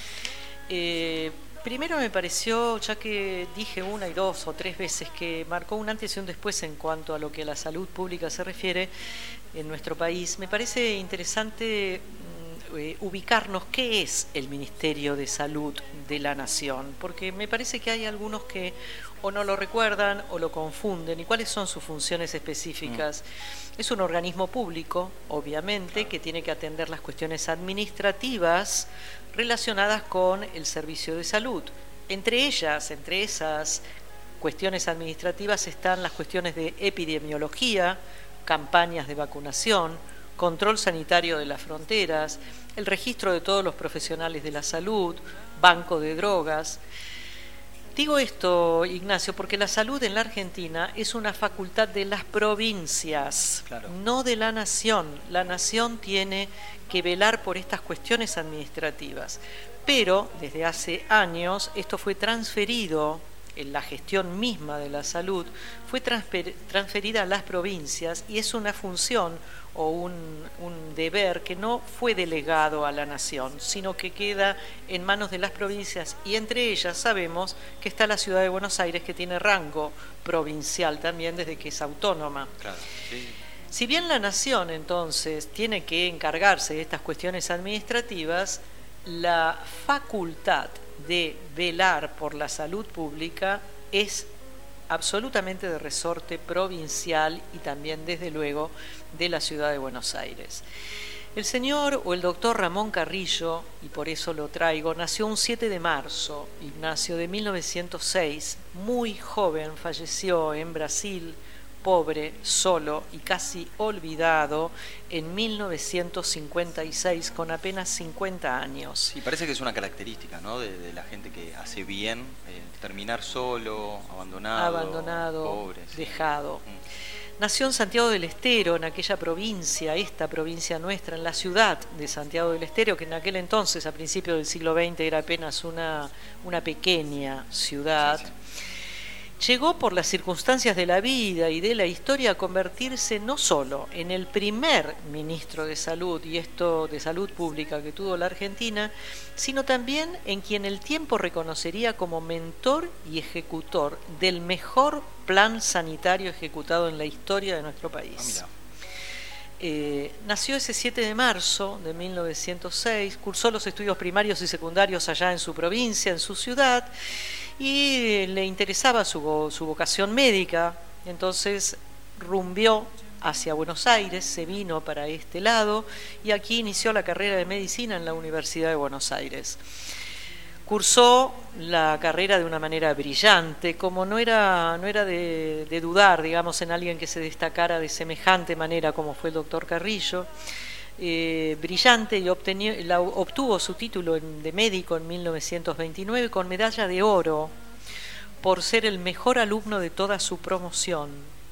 Eh, primero me pareció, ya que dije una y dos o tres veces que marcó un antes y un después en cuanto a lo que a la salud pública se refiere en nuestro país, me parece interesante eh, ubicarnos qué es el Ministerio de Salud de la Nación, porque me parece que hay algunos que o no lo recuerdan o lo confunden. ¿Y cuáles son sus funciones específicas? Mm. Es un organismo público, obviamente, claro, que tiene que atender las cuestiones administrativas relacionadas con el servicio de salud. Entre ellas, entre esas cuestiones administrativas están las cuestiones de epidemiología, campañas de vacunación, control sanitario de las fronteras, el registro de todos los profesionales de la salud, banco de drogas. Digo esto, Ignacio, porque la salud en la Argentina es una facultad de las provincias, claro, no de la nación. La nación tiene que velar por estas cuestiones administrativas, pero desde hace años esto fue transferido, en la gestión misma de la salud, fue transfer, transferida a las provincias y es una función o un, un deber que no fue delegado a la nación, sino que queda en manos de las provincias, y entre ellas sabemos que está la ciudad de Buenos Aires, que tiene rango provincial también desde que es autónoma. Claro, sí. Si bien la nación entonces tiene que encargarse de estas cuestiones administrativas, la facultad de velar por la salud pública es absolutamente de resorte provincial y también, desde luego, de la ciudad de Buenos Aires. El señor o el doctor Ramón Carrillo, y por eso lo traigo, nació un siete de marzo, Ignacio, de mil novecientos seis, muy joven, falleció en Brasil, pobre, solo y casi olvidado, en mil novecientos cincuenta y seis, con apenas cincuenta años. Sí, parece que es una característica, ¿no?, de, de la gente que hace bien, eh, terminar solo, abandonado, abandonado, pobre, sí, dejado. Mm. Nació en Santiago del Estero, en aquella provincia, esta provincia nuestra, en la ciudad de Santiago del Estero, que en aquel entonces, a principios del siglo veinte, era apenas una, una pequeña ciudad. Sí, sí. Llegó por las circunstancias de la vida y de la historia a convertirse no solo en el primer ministro de salud, y esto de salud pública que tuvo la Argentina, sino también en quien el tiempo reconocería como mentor y ejecutor del mejor plan sanitario ejecutado en la historia de nuestro país. Ah, mira. Eh, nació ese siete de marzo de mil novecientos seis, cursó los estudios primarios y secundarios allá en su provincia, en su ciudad, y le interesaba su, su vocación médica. Entonces rumbió hacia Buenos Aires, se vino para este lado y aquí inició la carrera de medicina en la Universidad de Buenos Aires. Cursó la carrera de una manera brillante, como no era, no era de, de dudar, digamos, en alguien que se destacara de semejante manera como fue el doctor Carrillo. Eh, brillante, y obtenió, la, obtuvo su título en, de médico en mil novecientos veintinueve con medalla de oro por ser el mejor alumno de toda su promoción.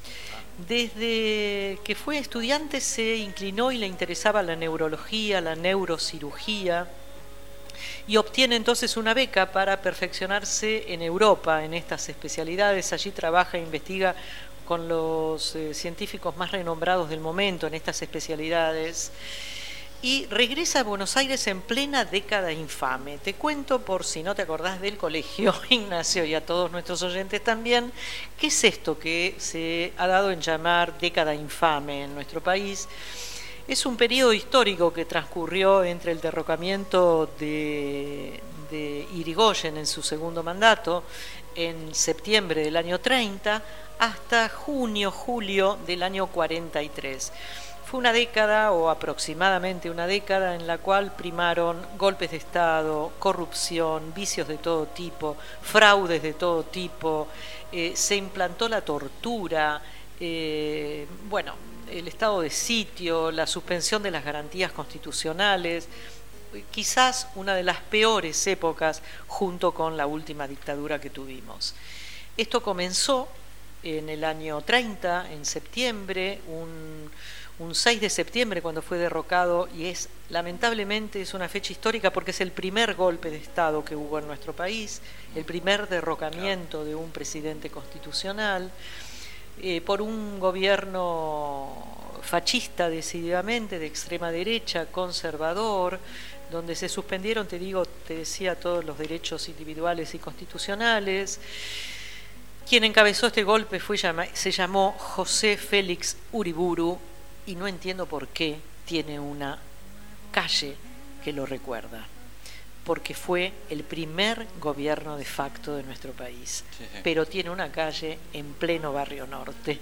Desde que fue estudiante se inclinó y le interesaba la neurología, la neurocirugía, y obtiene entonces una beca para perfeccionarse en Europa en estas especialidades. Allí trabaja e investiga con los eh, científicos más renombrados del momento en estas especialidades, y regresa a Buenos Aires en plena década infame. Te cuento, por si no te acordás del colegio, Ignacio, y a todos nuestros oyentes también, qué es esto que se ha dado en llamar década infame en nuestro país. Es un periodo histórico que transcurrió entre el derrocamiento de, de Irigoyen en su segundo mandato, en septiembre del año treinta, hasta junio, julio del año cuarenta y tres. Fue una década, o aproximadamente una década, en la cual primaron golpes de Estado, corrupción, vicios de todo tipo, fraudes de todo tipo, eh, se implantó la tortura, eh, bueno, el estado de sitio, la suspensión de las garantías constitucionales, quizás una de las peores épocas junto con la última dictadura que tuvimos. Esto comenzó en el año treinta, en septiembre, un... un seis de septiembre cuando fue derrocado, y es lamentablemente es una fecha histórica porque es el primer golpe de Estado que hubo en nuestro país, el primer derrocamiento de un presidente constitucional eh, por un gobierno fascista decididamente, de extrema derecha, conservador, donde se suspendieron, te digo, te decía, todos los derechos individuales y constitucionales. Quien encabezó este golpe fue, se llamó José Félix Uriburu, y no entiendo por qué tiene una calle que lo recuerda, porque fue el primer gobierno de facto de nuestro país, sí, sí. Pero tiene una calle en pleno Barrio Norte.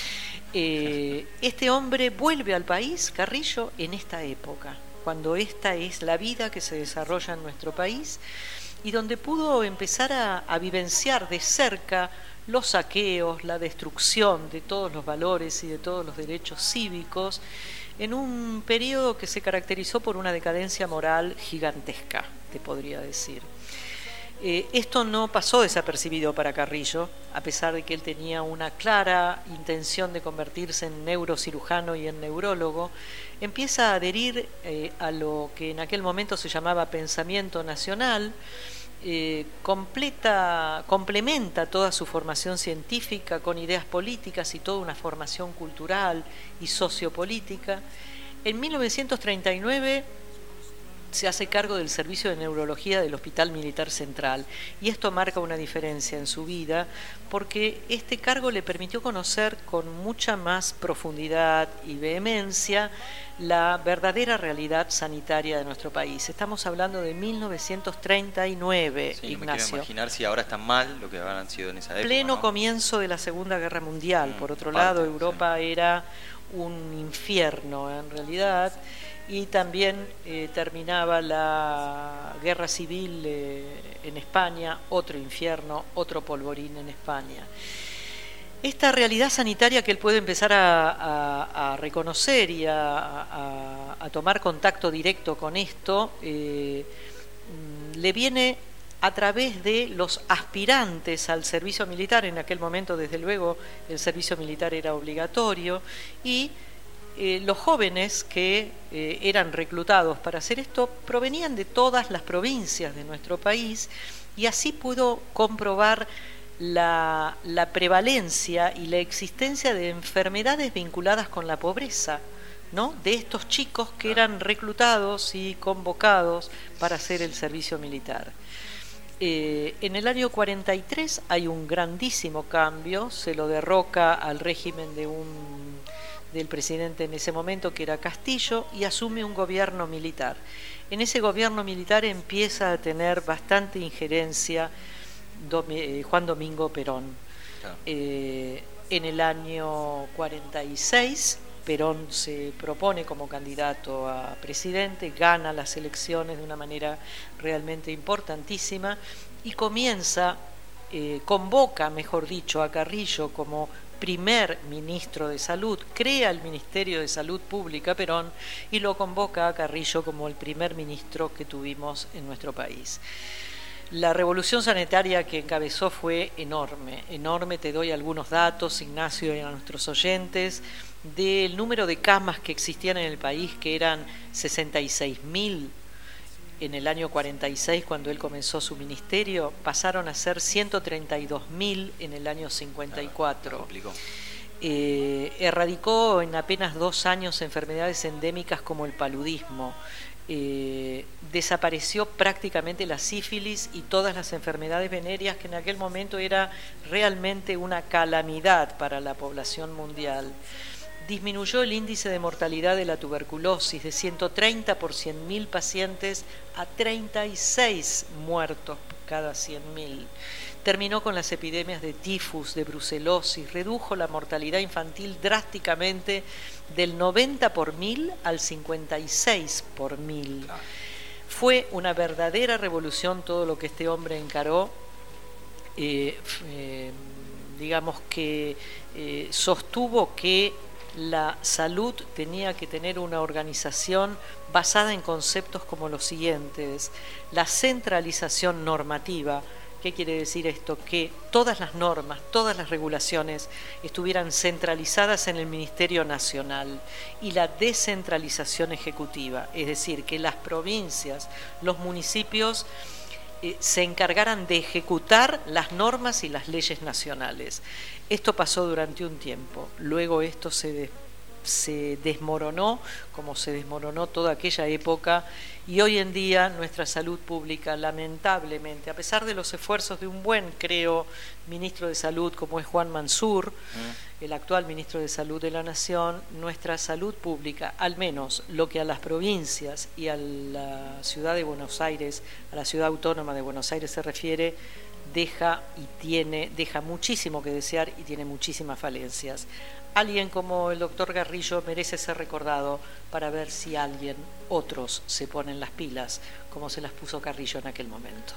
Eh, este hombre vuelve al país, Carrillo, en esta época, cuando esta es la vida que se desarrolla en nuestro país y donde pudo empezar a, a vivenciar de cerca los saqueos, la destrucción de todos los valores y de todos los derechos cívicos, en un periodo que se caracterizó por una decadencia moral gigantesca, te podría decir. Eh, esto no pasó desapercibido para Carrillo, a pesar de que él tenía una clara intención de convertirse en neurocirujano y en neurólogo. Empieza a adherir eh, a lo que en aquel momento se llamaba pensamiento nacional. Eh, completa, complementa toda su formación científica con ideas políticas y toda una formación cultural y sociopolítica. En mil novecientos treinta y nueve se hace cargo del servicio de neurología del Hospital Militar Central, y esto marca una diferencia en su vida porque este cargo le permitió conocer con mucha más profundidad y vehemencia la verdadera realidad sanitaria de nuestro país. Estamos hablando de mil novecientos treinta y nueve, sí, Ignacio. No me quiero imaginar si ahora están mal lo que habrán sido en esa época. Pleno ¿no? comienzo de la Segunda Guerra Mundial. Mm, Por otro parte, lado, Europa sí. era un infierno en realidad, y también eh, terminaba la guerra civil eh, en España, otro infierno, otro polvorín en España. Esta realidad sanitaria que él puede empezar a, a, a reconocer y a, a, a tomar contacto directo con esto, eh, le viene a través de los aspirantes al servicio militar. En aquel momento, desde luego, el servicio militar era obligatorio, y Eh, los jóvenes que eh, eran reclutados para hacer esto provenían de todas las provincias de nuestro país, y así pudo comprobar la, la prevalencia y la existencia de enfermedades vinculadas con la pobreza, ¿no? De estos chicos que eran reclutados y convocados para hacer el servicio militar. Eh, en el año cuarenta y tres hay un grandísimo cambio, se lo derroca al régimen de un del presidente en ese momento, que era Castillo, y asume un gobierno militar. En ese gobierno militar empieza a tener bastante injerencia eh, Juan Domingo Perón. Claro. Eh, en el año cuarenta y seis, Perón se propone como candidato a presidente, gana las elecciones de una manera realmente importantísima, y comienza, eh, convoca, mejor dicho, a Carrillo como primer ministro de Salud, crea el Ministerio de Salud Pública Perón, y lo convoca a Carrillo como el primer ministro que tuvimos en nuestro país. La revolución sanitaria que encabezó fue enorme, enorme. Te doy algunos datos, Ignacio, y a nuestros oyentes, del número de camas que existían en el país, que eran sesenta y seis mil en el año cuarenta y seis, cuando él comenzó su ministerio, pasaron a ser ciento treinta y dos mil en el año cincuenta y cuatro. Claro, eh, erradicó en apenas dos años enfermedades endémicas como el paludismo. Eh, desapareció prácticamente la sífilis y todas las enfermedades venéreas, que en aquel momento era realmente una calamidad para la población mundial. disminuyó el índice de mortalidad de la tuberculosis de ciento treinta por cien mil pacientes a treinta y seis muertos cada cien mil. Terminó con las epidemias de tifus, de brucelosis, redujo la mortalidad infantil drásticamente del noventa por mil al cincuenta y seis por mil. Fue una verdadera revolución todo lo que este hombre encaró. Eh, eh, digamos que eh, sostuvo que la salud tenía que tener una organización basada en conceptos como los siguientes: la centralización normativa. ¿Qué quiere decir esto? Que todas las normas, todas las regulaciones estuvieran centralizadas en el Ministerio Nacional, y la descentralización ejecutiva, es decir, que las provincias, los municipios eh, se encargaran de ejecutar las normas y las leyes nacionales. Esto pasó durante un tiempo, luego esto se, de, se desmoronó, como se desmoronó toda aquella época, y hoy en día nuestra salud pública, lamentablemente, a pesar de los esfuerzos de un buen, creo, ministro de Salud como es Juan Mansur, mm. el actual ministro de Salud de la Nación, nuestra salud pública, al menos lo que a las provincias y a la ciudad de Buenos Aires, a la ciudad autónoma de Buenos Aires se refiere, deja y tiene, deja muchísimo que desear y tiene muchísimas falencias. Alguien como el doctor Garrillo merece ser recordado para ver si alguien, otros, se ponen las pilas, como se las puso Carrillo en aquel momento.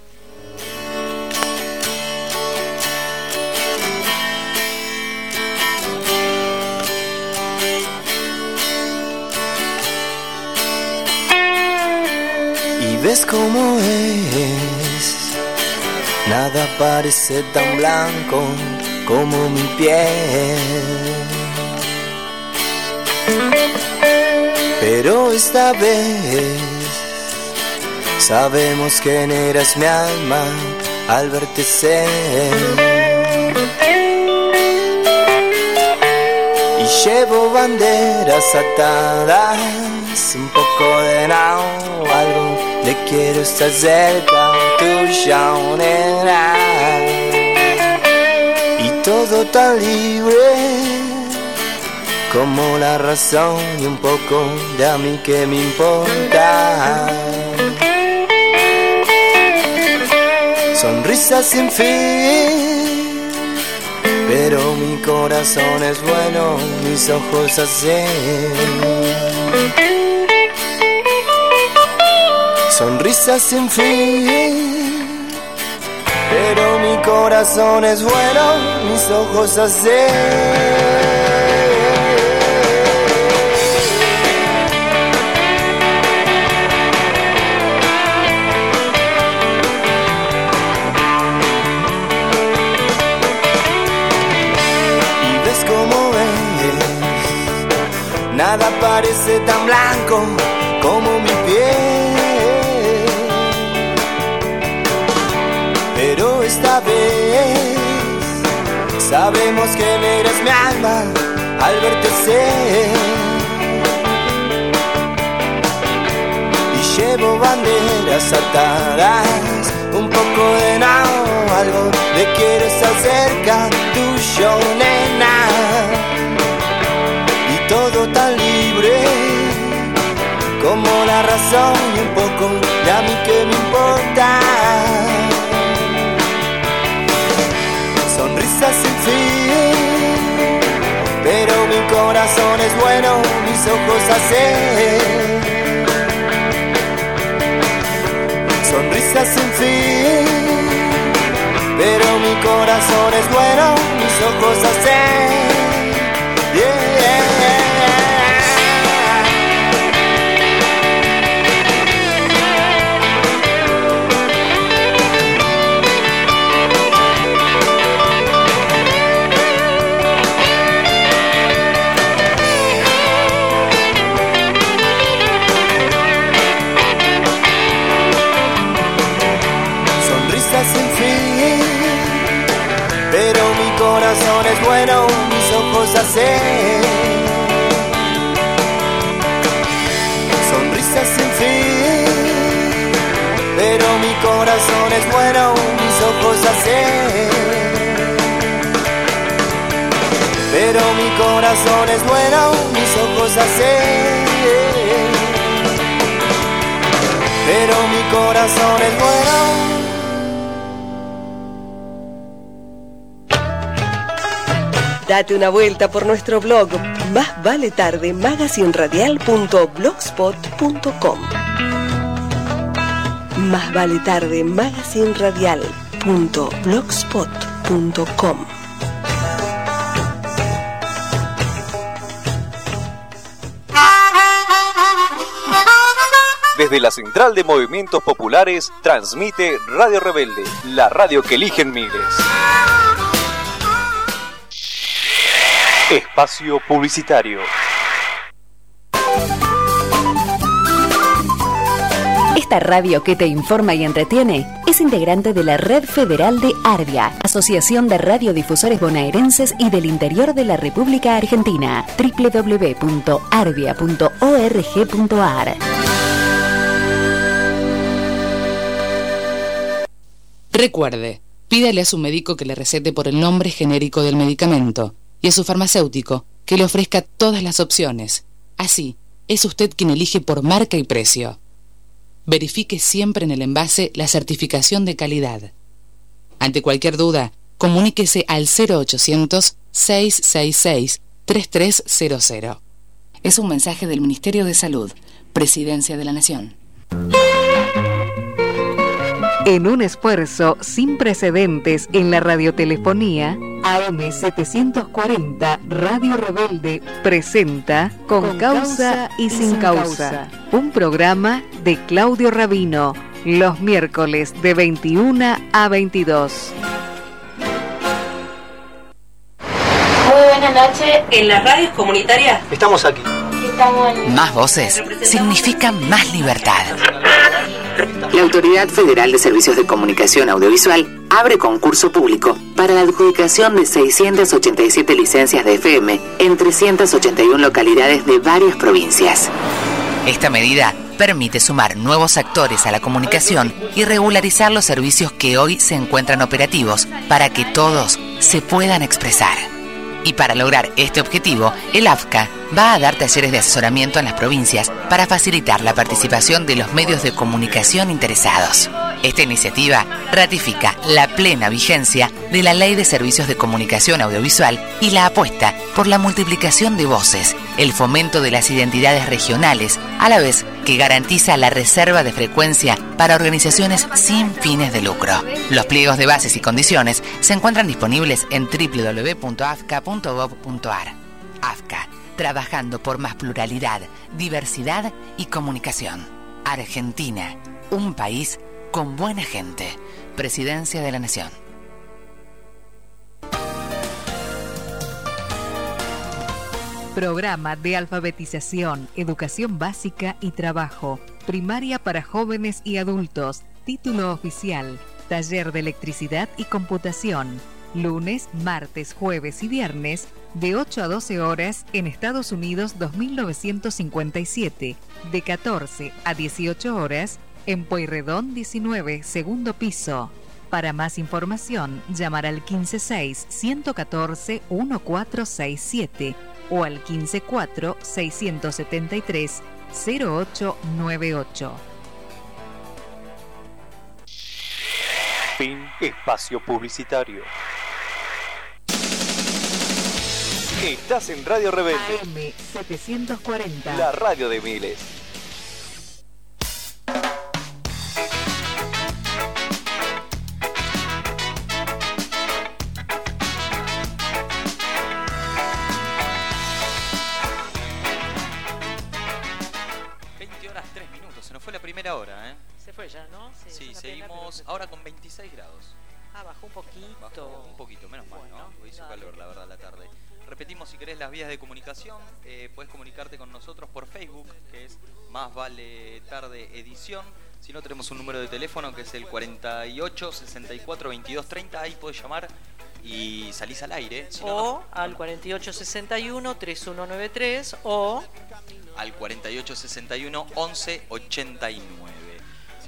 Y ves cómo es, nada parece tan blanco como mi piel. Pero esta vez sabemos quién eras mi alma al verte ser. Y llevo banderas atadas, un poco de nao, algo de quiero estar cerca tuya, nena. Y todo tan libre como la razón y un poco de a mí que me importa. Sonrisas sin fin, pero mi corazón es bueno, mis ojos así. Sonrisas sin fin, pero mi corazón es bueno, mis ojos así. Nada parece tan blanco como mi piel, pero esta vez sabemos que eres mi alma al verte ser. Y llevo banderas atadas, un poco de nao, algo de quiero estar cerca tuyo, nena. Todo tan libre como la razón y un poco de a mí que me importa. Sonrisas sin fin, pero mi corazón es bueno, mis ojos hacen. Sonrisas sin fin, pero mi corazón es bueno, mis ojos hacen. Yeah. Sin fin, pero mi corazón es bueno, mis ojos hacen. Sonrisas sin fin, pero mi corazón es bueno, mis ojos hacen. pero mi corazón es bueno, mis ojos hacen. Pero mi corazón es bueno. Date una vuelta por nuestro blog Más Vale Tarde magazine radial punto blogspot punto com. Más Vale Tarde magazine radial punto blogspot punto com. Desde la Central de Movimientos Populares transmite Radio Rebelde, la radio que eligen miles. Espacio publicitario. Esta radio que te informa y entretiene es integrante de la Red Federal de Arbia, Asociación de Radiodifusores Bonaerenses y del Interior de la República Argentina. doble u doble u doble u punto arbia punto org punto ar. Recuerde, pídale a su médico que le recete por el nombre genérico del medicamento y a su farmacéutico que le ofrezca todas las opciones. Así, es usted quien elige por marca y precio. Verifique siempre en el envase la certificación de calidad. Ante cualquier duda, comuníquese al cero ochocientos, seiscientos sesenta y seis, treinta y tres cero cero. Es un mensaje del Ministerio de Salud, Presidencia de la Nación. En un esfuerzo sin precedentes en la radiotelefonía, A M setecientos cuarenta Radio Rebelde presenta Con, Con causa, causa y sin causa, causa, un programa de Claudio Rabino, los miércoles de veintiuna a veintidós. Muy buenas noches. En las radios comunitarias estamos aquí. Estamos en... Más voces significan más libertad. La Autoridad Federal de Servicios de Comunicación Audiovisual abre concurso público para la adjudicación de seiscientas ochenta y siete licencias de F M en trescientas ochenta y una localidades de varias provincias. Esta medida permite sumar nuevos actores a la comunicación y regularizar los servicios que hoy se encuentran operativos para que todos se puedan expresar. Y para lograr este objetivo, el A F C A va a dar talleres de asesoramiento en las provincias para facilitar la participación de los medios de comunicación interesados. Esta iniciativa ratifica la plena vigencia de la Ley de Servicios de Comunicación Audiovisual y la apuesta por la multiplicación de voces, el fomento de las identidades regionales, a la vez que garantiza la reserva de frecuencia para organizaciones sin fines de lucro. Los pliegos de bases y condiciones se encuentran disponibles en doble u doble u doble u punto a f c a punto gov punto a r. A F C A, trabajando por más pluralidad, diversidad y comunicación. Argentina, un país con buena gente. Presidencia de la Nación. Programa de alfabetización, educación básica y trabajo. Primaria para jóvenes y adultos. Título oficial. Taller de electricidad y computación. Lunes, martes, jueves y viernes de ocho a doce horas en Estados Unidos dos mil novecientos cincuenta y siete. De catorce a dieciocho horas en Pueyrredón diecinueve, segundo piso. Para más información, llamar al quince seis, ciento catorce, catorce sesenta y siete o al quince cuatro, seiscientos setenta y tres, cero ocho noventa y ocho. Fin espacio publicitario. Estás en Radio Rebelde. A M setecientos cuarenta. La radio de miles. veinte horas tres minutos, se nos fue la primera hora, ¿eh? Se fue ya, ¿no? Sí, sí seguimos ahora con veintiséis grados. Ah, bajó un poquito. Bajó un poquito, menos mal, bueno, ¿no? Hizo dale. calor, la verdad, la tarde. Repetimos, si querés, las vías de comunicación. Eh, puedes comunicarte con nosotros por Facebook, que es Más Vale Tarde Edición. Si no, tenemos un número de teléfono que es el cuarenta y ocho, sesenta y cuatro, veintidós, treinta. Ahí podés llamar y salís al aire. Si no, O no, al no. cuarenta y ocho sesenta y uno, treinta y uno noventa y tres o Al cuarenta y ocho sesenta y uno, once ochenta y nueve. Si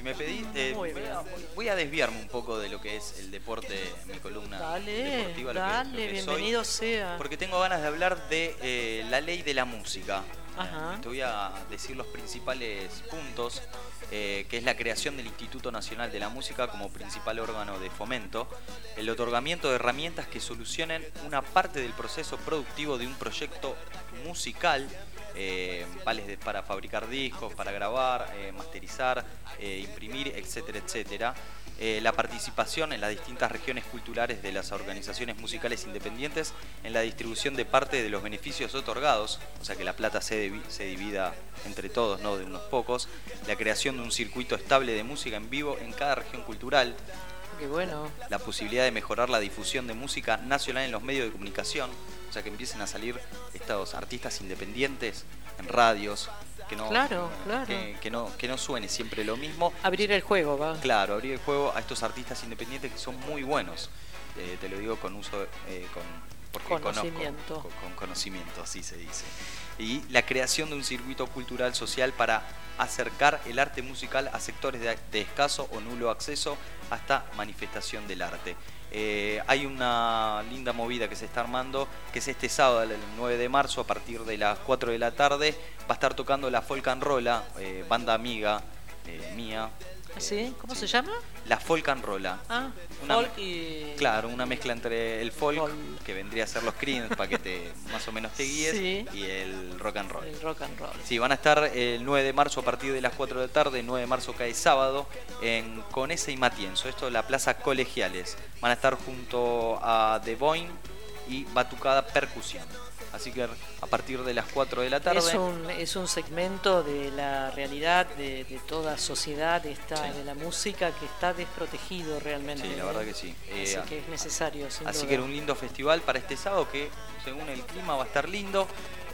me pedí, eh, Muy voy, bien. a, voy a desviarme un poco de lo que es el deporte, mi columna Dale, deportiva. lo que- dale, lo que bienvenido soy, sea. Porque tengo ganas de hablar de eh, la ley de la música. Ajá. Eh, te voy a decir los principales puntos, eh, que es la creación del Instituto Nacional de la Música como principal órgano de fomento, el otorgamiento de herramientas que solucionen una parte del proceso productivo de un proyecto musical, eh, vales de- para fabricar discos, para grabar, eh, masterizar, eh, imprimir, etcétera, etcétera. Eh, la participación en las distintas regiones culturales de las organizaciones musicales independientes en la distribución de parte de los beneficios otorgados, o sea que la plata se, divi- se divida entre todos, no de unos pocos, la creación de un circuito estable de música en vivo en cada región cultural, Qué bueno. la posibilidad de mejorar la difusión de música nacional en los medios de comunicación, o sea que empiecen a salir estos artistas independientes en radios, que no, Claro, claro. que, que no, que no suene siempre lo mismo. Abrir el juego, va. Claro, abrir el juego a estos artistas independientes que son muy buenos. Eh, te lo digo con uso, eh, con, porque Conocimiento. conozco, con, con conocimiento, así se dice. Y la creación de un circuito cultural social para acercar el arte musical a sectores de, de escaso o nulo acceso hasta manifestación del arte. Eh, hay una linda movida que se está armando, que es este sábado, el nueve de marzo, a partir de las cuatro de la tarde, va a estar tocando la Folk and Rolla, eh, banda amiga eh, mía. ¿Sí? ¿Cómo se llama? La Folk and Rolla. Ah, Una folk me- y... Claro, una mezcla entre el folk, que vendría a ser los Creedence, para que te más o menos te guíes, Sí. y el rock and roll. El rock and roll. Sí, van a estar el nueve de marzo a partir de las cuatro de la tarde, el nueve de marzo cae sábado, en Conesa y Matienzo, esto en la Plaza Colegiales. Van a estar junto a The Boyne y Batucada Percusión. Así que a partir de las cuatro de la tarde... Es un, es un segmento de la realidad de, de toda sociedad esta, Sí. de la música que está desprotegido realmente. Sí, la verdad que sí. Así Eh, que es necesario, sin Así duda. que era un lindo festival para este sábado que, según el clima, va a estar lindo.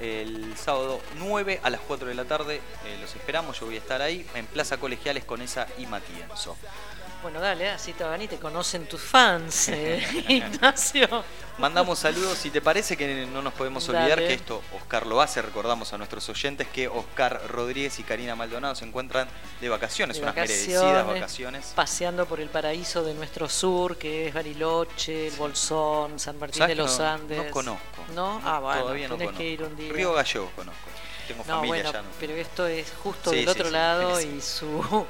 El sábado nueve a las cuatro de la tarde eh, los esperamos. Yo voy a estar ahí en Plaza Colegiales Conesa y Matienzo. Bueno, dale, así te van y te conocen tus fans, eh, Ignacio. Mandamos saludos. Si te parece que no nos podemos olvidar Dale. que esto Oscar lo hace, recordamos a nuestros oyentes que Oscar Rodríguez y Karina Maldonado se encuentran de vacaciones, De unas vacaciones, merecidas vacaciones. Paseando por el paraíso de nuestro sur, que es Bariloche, el Bolsón, San Martín ¿Sabes de los que no- Andes. No conozco. ¿No? Ah, bueno, Todavía no tenés conozco. que ir un día. Río Gallegos conozco. Tengo No, familia bueno, allá. ¿no? pero esto es justo Sí, del sí, otro sí, lado sí. y su,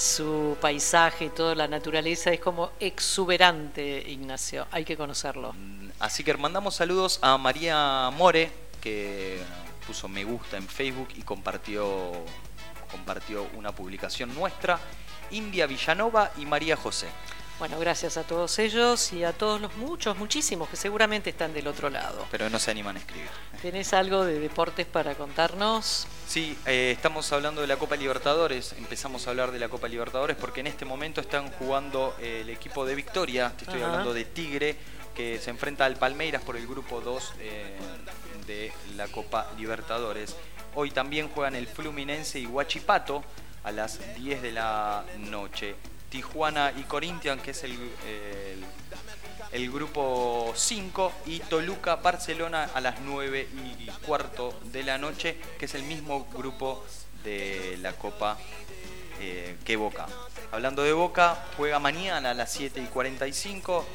su paisaje y toda la naturaleza es como exuberante, Ignacio. Hay que conocerlo. Así que mandamos saludos a María More, que puso me gusta en Facebook y compartió, compartió una publicación nuestra. India Villanova y María José. Bueno, gracias a todos ellos y a todos los muchos, muchísimos que seguramente están del otro lado. Pero no se animan a escribir. ¿Tenés algo de deportes para contarnos? Sí, eh, estamos hablando de la Copa Libertadores. Empezamos a hablar de la Copa Libertadores porque en este momento están jugando eh, el equipo de Victoria. Te estoy Ajá. hablando de Tigre, que se enfrenta al Palmeiras por el grupo dos eh, de la Copa Libertadores. Hoy también juegan el Fluminense y Huachipato a las diez de la noche. Tijuana y Corinthians, que es el, el, el grupo cinco, y Toluca Barcelona a las nueve y cuarto de la noche, que es el mismo grupo de la Copa eh, que Boca. Hablando de Boca, juega mañana a las siete y cuarenta y cinco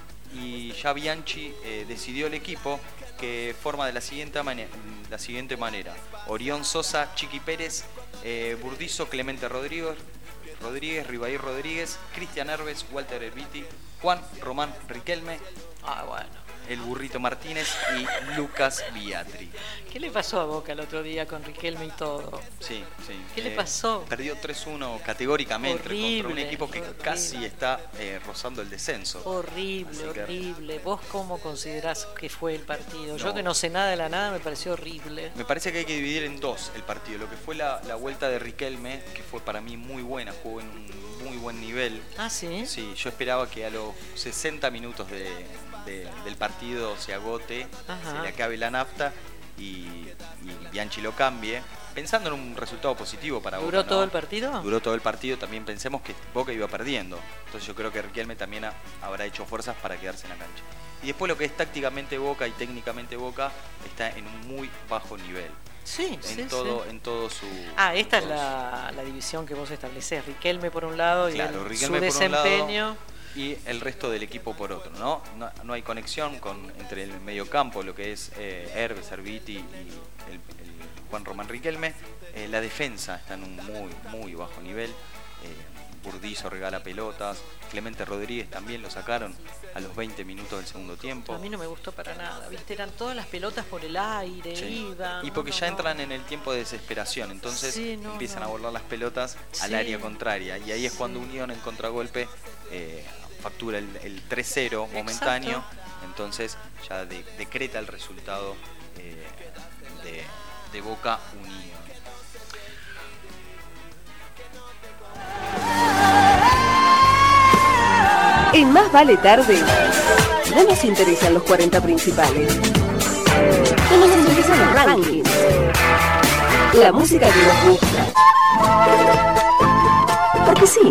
y ya Bianchi eh, decidió el equipo, que forma de la siguiente, mane- la siguiente manera: Orión Sosa, Chiqui Pérez, eh, Burdizo, Clemente Rodríguez, Rodríguez, Ribaí Rodríguez, Cristian Herbes, Walter Erviti, Juan Román Riquelme, Ah, bueno. el Burrito Martínez y Lucas Biatri. ¿Qué le pasó a Boca el otro día con Riquelme y todo? Sí, sí. ¿Qué le Eh, pasó? Perdió tres uno categóricamente contra un Horrible, equipo que horrible. casi está eh, rozando el descenso. Horrible, Así que- horrible. ¿Vos cómo considerás que fue el partido? Yo No. que no sé nada de la nada me pareció horrible. Me parece que hay que dividir en dos el partido. Lo que fue la, la vuelta de Riquelme, que fue para mí muy buena, jugó en un muy buen nivel. Ah, ¿sí? Sí, yo esperaba que a los sesenta minutos de, de- del partido se agote, Ajá. se le acabe la nafta y, y Bianchi lo cambie, pensando en un resultado positivo para Boca. ¿Duró ¿no? todo el partido? Duró todo el partido, también pensemos que Boca iba perdiendo. Entonces yo creo que Riquelme también ha- habrá hecho fuerzas para quedarse en la cancha. Y después lo que es tácticamente Boca y técnicamente Boca está en un muy bajo nivel. Sí, en sí, todo, sí. en todo su. Ah, esta es todo la, la división que vos establecés. Riquelme por un lado y Claro, el- Riquelme su por un lado desempeño. y el resto del equipo por otro, ¿no? No, no hay conexión con entre el mediocampo, lo que es eh, Herbe, Serviti y el, el Juan Román Riquelme. Eh, la defensa está en un muy, muy bajo nivel. Eh, Burdizo regala pelotas, Clemente Rodríguez también lo sacaron a los veinte minutos del segundo tiempo. A mí no me gustó para nada, ¿viste? Eran todas las pelotas por el aire, Sí. iban. Y porque no, ya no, entran en el tiempo de desesperación, entonces Sí, no, empiezan no. a volar las pelotas al Sí. área contraria. Y ahí es Sí. cuando Unión en contragolpe eh, factura el, el tres cero momentáneo, Exacto. entonces ya de- decreta el resultado eh, de, de Boca Unión. En Más Vale Tarde, no nos interesan los cuarenta principales. No nos interesan los rankings. La música que nos gusta. Porque sí.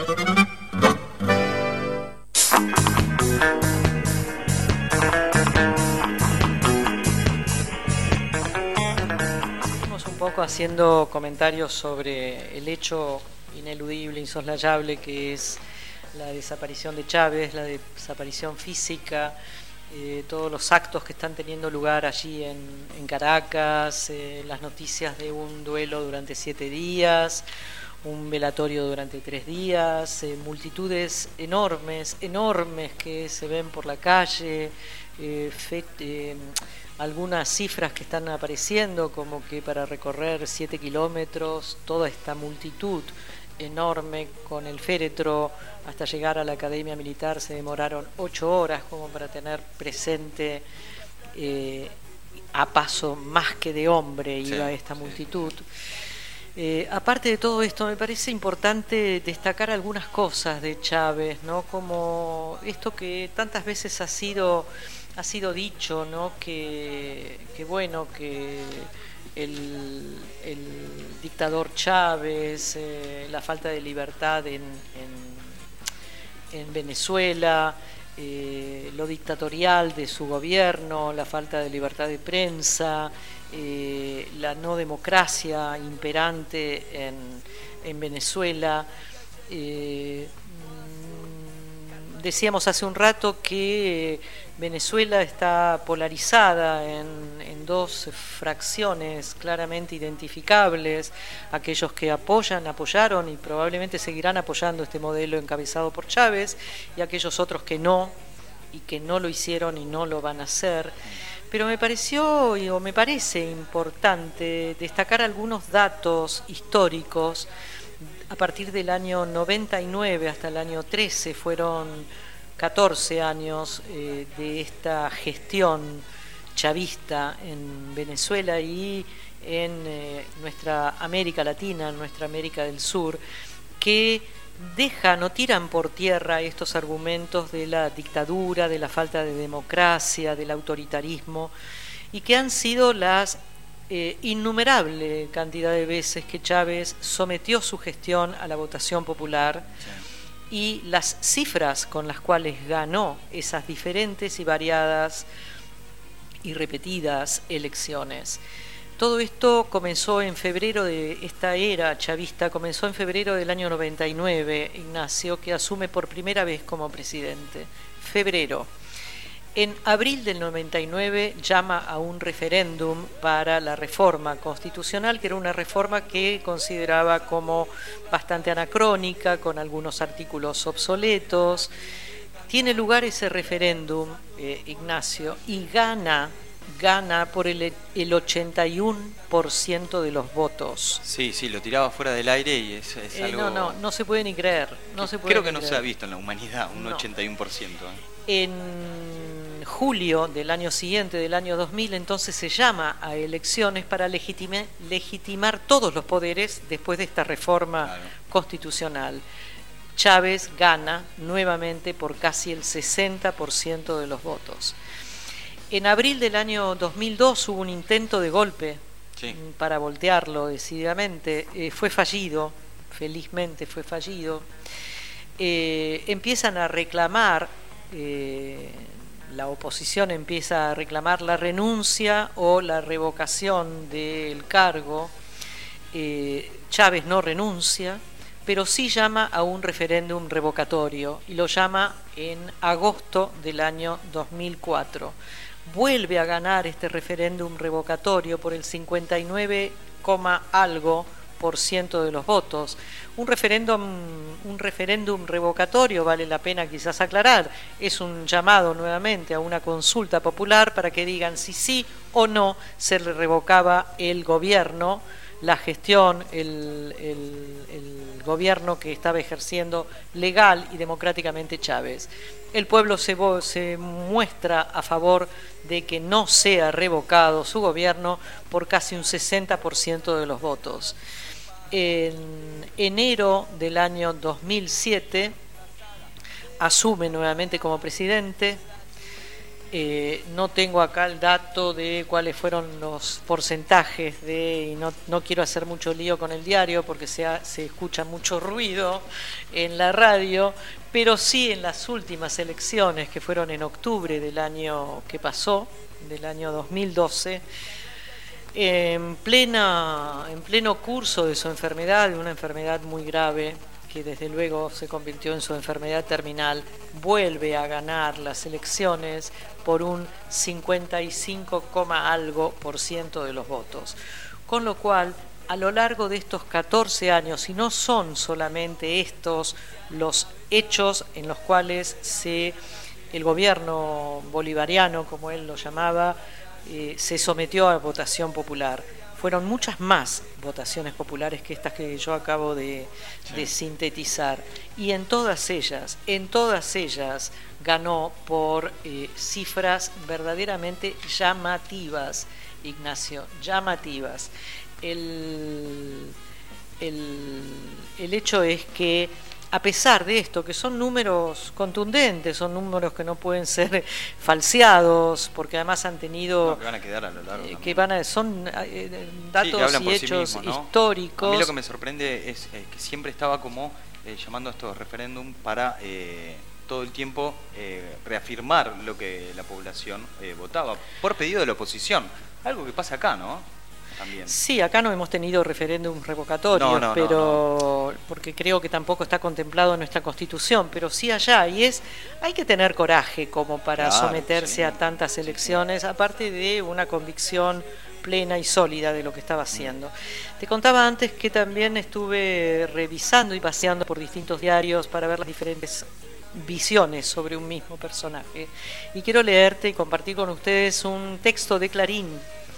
Estamos un poco haciendo comentarios sobre el hecho ineludible, insoslayable que es la desaparición de Chávez, la desaparición física, eh, todos los actos que están teniendo lugar allí en, en Caracas, eh, las noticias de un duelo durante siete días, un velatorio durante tres días, eh, multitudes enormes, enormes que se ven por la calle, eh, fe- eh, algunas cifras que están apareciendo como que para recorrer siete kilómetros, toda esta multitud enorme con el féretro hasta llegar a la Academia Militar se demoraron ocho horas como para tener presente eh, a paso más que de hombre iba Sí, esta sí. multitud. Eh, aparte de todo esto, me parece importante destacar algunas cosas de Chávez, ¿no? Como esto que tantas veces ha sido ha sido dicho, ¿no? Que, que bueno, que el, el dictador Chávez, eh, la falta de libertad en, en, en Venezuela, eh, lo dictatorial de su gobierno, la falta de libertad de prensa, eh, la no democracia imperante en, en Venezuela. Eh, mm, decíamos hace un rato que Venezuela está polarizada en, en dos fracciones claramente identificables, aquellos que apoyan, apoyaron y probablemente seguirán apoyando este modelo encabezado por Chávez, y aquellos otros que no, y que no lo hicieron y no lo van a hacer. Pero me pareció, y- o me parece importante destacar algunos datos históricos. A partir del año noventa y nueve hasta el año trece fueron catorce años eh, de esta gestión chavista en Venezuela y en eh, nuestra América Latina, en nuestra América del Sur, que dejan o tiran por tierra estos argumentos de la dictadura, de la falta de democracia, del autoritarismo, y que han sido las eh, innumerable cantidad de veces que Chávez sometió su gestión a la votación popular y las cifras con las cuales ganó esas diferentes y variadas y repetidas elecciones. Todo esto comenzó en febrero de esta era chavista, comenzó en febrero del año noventa y nueve, Ignacio, que asume por primera vez como presidente. Febrero. En abril del noventa y nueve llama a un referéndum para la reforma constitucional, que era una reforma que consideraba como bastante anacrónica, con algunos artículos obsoletos. Tiene lugar ese referéndum, eh, Ignacio, y gana, gana por el, el ochenta y uno por ciento de los votos. Sí, sí, lo tiraba fuera del aire y es, es Eh, algo... no, no, no se puede ni creer. No se puede Creo ni que no creer. se ha visto en la humanidad, un No. ochenta y uno por ciento. ¿eh? En julio del año siguiente, del año dos mil, entonces se llama a elecciones para legitima- legitimar todos los poderes después de esta reforma Claro. constitucional. Chávez gana nuevamente por casi el sesenta por ciento de los votos. En abril del año dos mil dos hubo un intento de golpe Sí. mm, para voltearlo decididamente. Eh, fue fallido, felizmente fue fallido. Eh, empiezan a reclamar eh, la oposición empieza a reclamar la renuncia o la revocación del cargo, eh, Chávez no renuncia, pero sí llama a un referéndum revocatorio y lo llama en agosto del año dos mil cuatro. Vuelve a ganar este referéndum revocatorio por el cincuenta y nueve, algo por ciento de los votos. Un referéndum, un referéndum revocatorio, vale la pena quizás aclarar, es un llamado nuevamente a una consulta popular para que digan si sí o no se le revocaba el gobierno, la gestión, el, el, el gobierno que estaba ejerciendo legal y democráticamente Chávez. El pueblo se, se muestra a favor de que no sea revocado su gobierno por casi un sesenta por ciento de los votos. En enero del año dos mil siete asume nuevamente como presidente. Eh, no tengo acá el dato de cuáles fueron los porcentajes de, y no, no quiero hacer mucho lío con el diario porque se, ha, se escucha mucho ruido en la radio, pero sí en las últimas elecciones que fueron en octubre del año que pasó, del año dos mil doce, en, plena, en pleno curso de su enfermedad, de una enfermedad muy grave, que desde luego se convirtió en su enfermedad terminal, vuelve a ganar las elecciones por un cincuenta y cinco, algo por ciento de los votos. Con lo cual, a lo largo de estos catorce años, y no son solamente estos los hechos en los cuales se, el gobierno bolivariano, como él lo llamaba, eh, se sometió a votación popular. Fueron muchas más votaciones populares que estas que yo acabo de, de sintetizar. Y en todas ellas, en todas ellas ganó por eh, cifras verdaderamente llamativas, Ignacio, llamativas. El, el, el hecho es que, a pesar de esto, que son números contundentes, son números que no pueden ser falseados, porque además han tenido... No, que van a quedar a lo largo. Eh, que van a, son eh, datos sí, y hechos sí mismos, ¿no? históricos. A mí lo que me sorprende es eh, que siempre estaba como eh, llamando a estos referéndum para eh, todo el tiempo eh, reafirmar lo que la población eh, votaba, por pedido de la oposición. Algo que pasa acá, ¿no? También. Sí, acá no hemos tenido referéndums revocatorios, no, no, pero no, no. porque creo que tampoco está contemplado en nuestra Constitución, pero sí allá, y es, hay que tener coraje como para Claro, someterse sí. a tantas elecciones, aparte de una convicción plena y sólida de lo que estaba haciendo. Te contaba antes que también estuve revisando y paseando por distintos diarios para ver las diferentes visiones sobre un mismo personaje, y quiero leerte y compartir con ustedes un texto de Clarín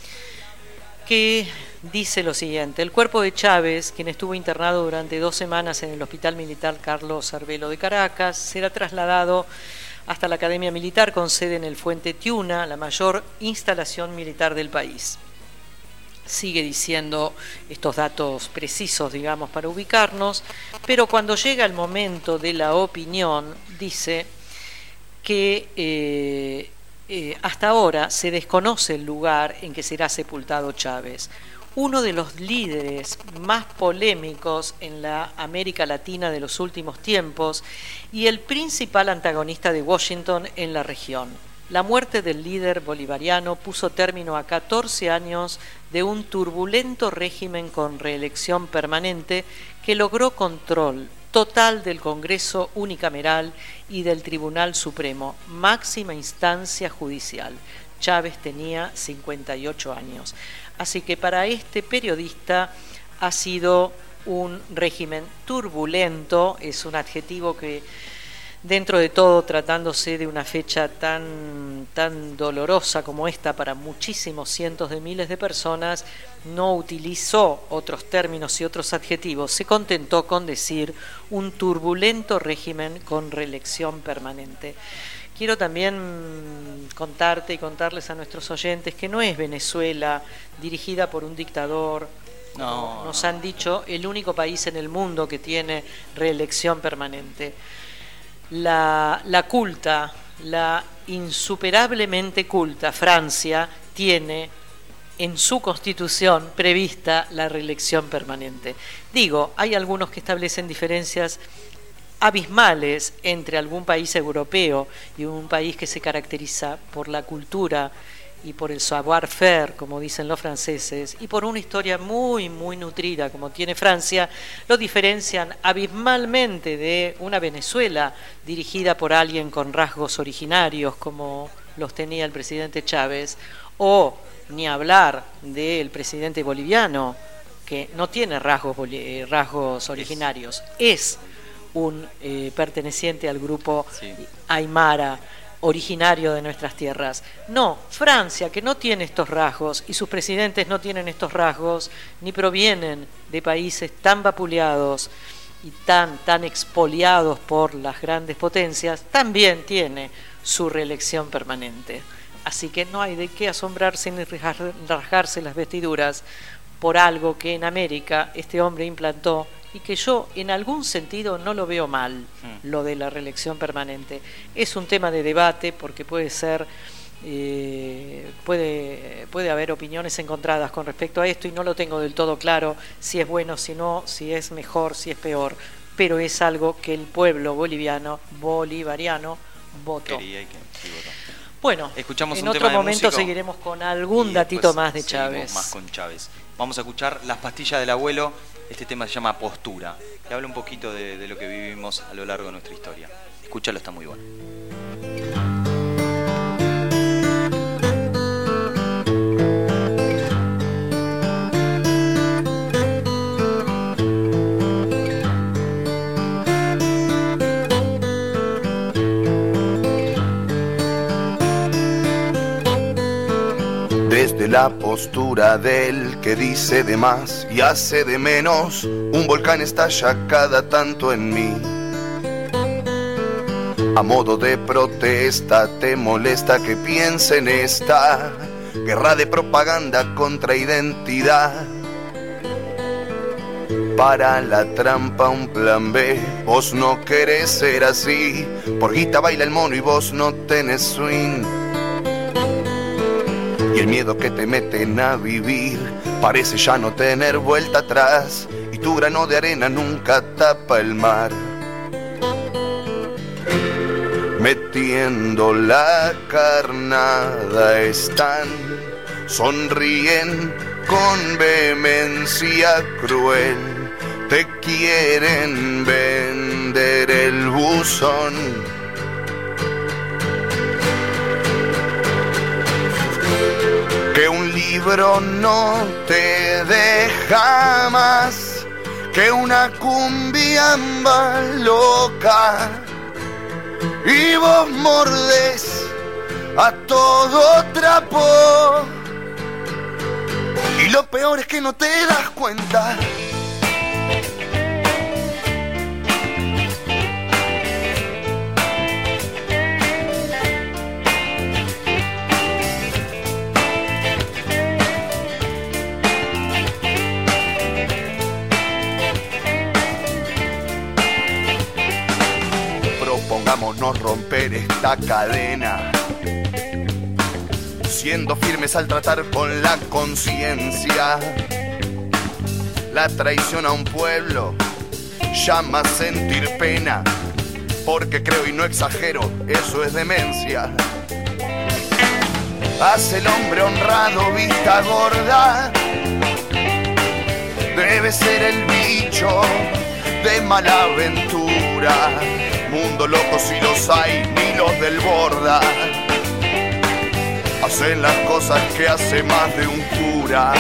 que dice lo siguiente: el cuerpo de Chávez, quien estuvo internado durante dos semanas en el Hospital Militar Carlos Arvelo de Caracas, será trasladado hasta la Academia Militar con sede en el Fuente Tiuna, la mayor instalación militar del país. Sigue diciendo estos datos precisos, digamos, para ubicarnos, pero cuando llega el momento de la opinión, dice que... Eh, Eh, hasta ahora se desconoce el lugar en que será sepultado Chávez, uno de los líderes más polémicos en la América Latina de los últimos tiempos y el principal antagonista de Washington en la región. La muerte del líder bolivariano puso término a catorce años de un turbulento régimen con reelección permanente que logró control total del Congreso unicameral y del Tribunal Supremo, máxima instancia judicial. Chávez tenía cincuenta y ocho años. Así que para este periodista ha sido un régimen turbulento, es un adjetivo que, dentro de todo, tratándose de una fecha tan, tan dolorosa como esta para muchísimos cientos de miles de personas, no utilizó otros términos y otros adjetivos, se contentó con decir un turbulento régimen con reelección permanente. Quiero también contarte y contarles a nuestros oyentes que no es Venezuela dirigida por un dictador, no, nos no. han dicho, el único país en el mundo que tiene reelección permanente. La, la culta, la insuperablemente culta Francia tiene en su constitución prevista la reelección permanente. Digo, hay algunos que establecen diferencias abismales entre algún país europeo y un país que se caracteriza por la cultura y por el savoir-faire, como dicen los franceses, y por una historia muy, muy nutrida, como tiene Francia, lo diferencian abismalmente de una Venezuela dirigida por alguien con rasgos originarios, como los tenía el presidente Chávez, o ni hablar del presidente boliviano, que no tiene rasgos, rasgos originarios, es un eh, perteneciente al grupo sí. Aymara, originario de nuestras tierras. No, Francia, que no tiene estos rasgos y sus presidentes no tienen estos rasgos, ni provienen de países tan vapuleados y tan, tan expoliados por las grandes potencias, también tiene su reelección permanente. Así que no hay de qué asombrarse ni rasgarse las vestiduras por algo que en América este hombre implantó y que yo en algún sentido no lo veo mal, lo de la reelección permanente. Es un tema de debate porque puede ser, eh, puede, puede haber opiniones encontradas con respecto a esto y no lo tengo del todo claro si es bueno, si no, si es mejor, si es peor, pero es algo que el pueblo boliviano, bolivariano, votó. Quería y que sí votó. Bueno, escuchamos en un otro tema de momento músico seguiremos con algún datito más de Chávez. Más con Chávez. Vamos a escuchar Las pastillas del abuelo. Este tema se llama Postura, que habla un poquito de, de lo que vivimos a lo largo de nuestra historia. Escúchalo, está muy bueno. Desde la postura del que dice de más y hace de menos, un volcán estalla cada tanto en mí. A modo de protesta, te molesta que piense en esta guerra de propaganda contra identidad. Para la trampa un plan B, vos no querés ser así. Por guita baila el mono y vos no tenés swing. Y el miedo que te meten a vivir parece ya no tener vuelta atrás, y tu grano de arena nunca tapa el mar. Metiendo la carnada están, sonríen con vehemencia cruel, te quieren vender el buzón. Que un libro no te deja más, que una cumbia amba loca, y vos mordés a todo trapo, y lo peor es que no te das cuenta. Propongámonos romper esta cadena, siendo firmes al tratar con la conciencia. La traición a un pueblo llama a sentir pena, porque creo y no exagero, eso es demencia. Hace el hombre honrado vista gorda, debe ser el bicho de mala aventura. Mundo loco si los hay, ni los del borda. Hacen las cosas que hace más de un cura.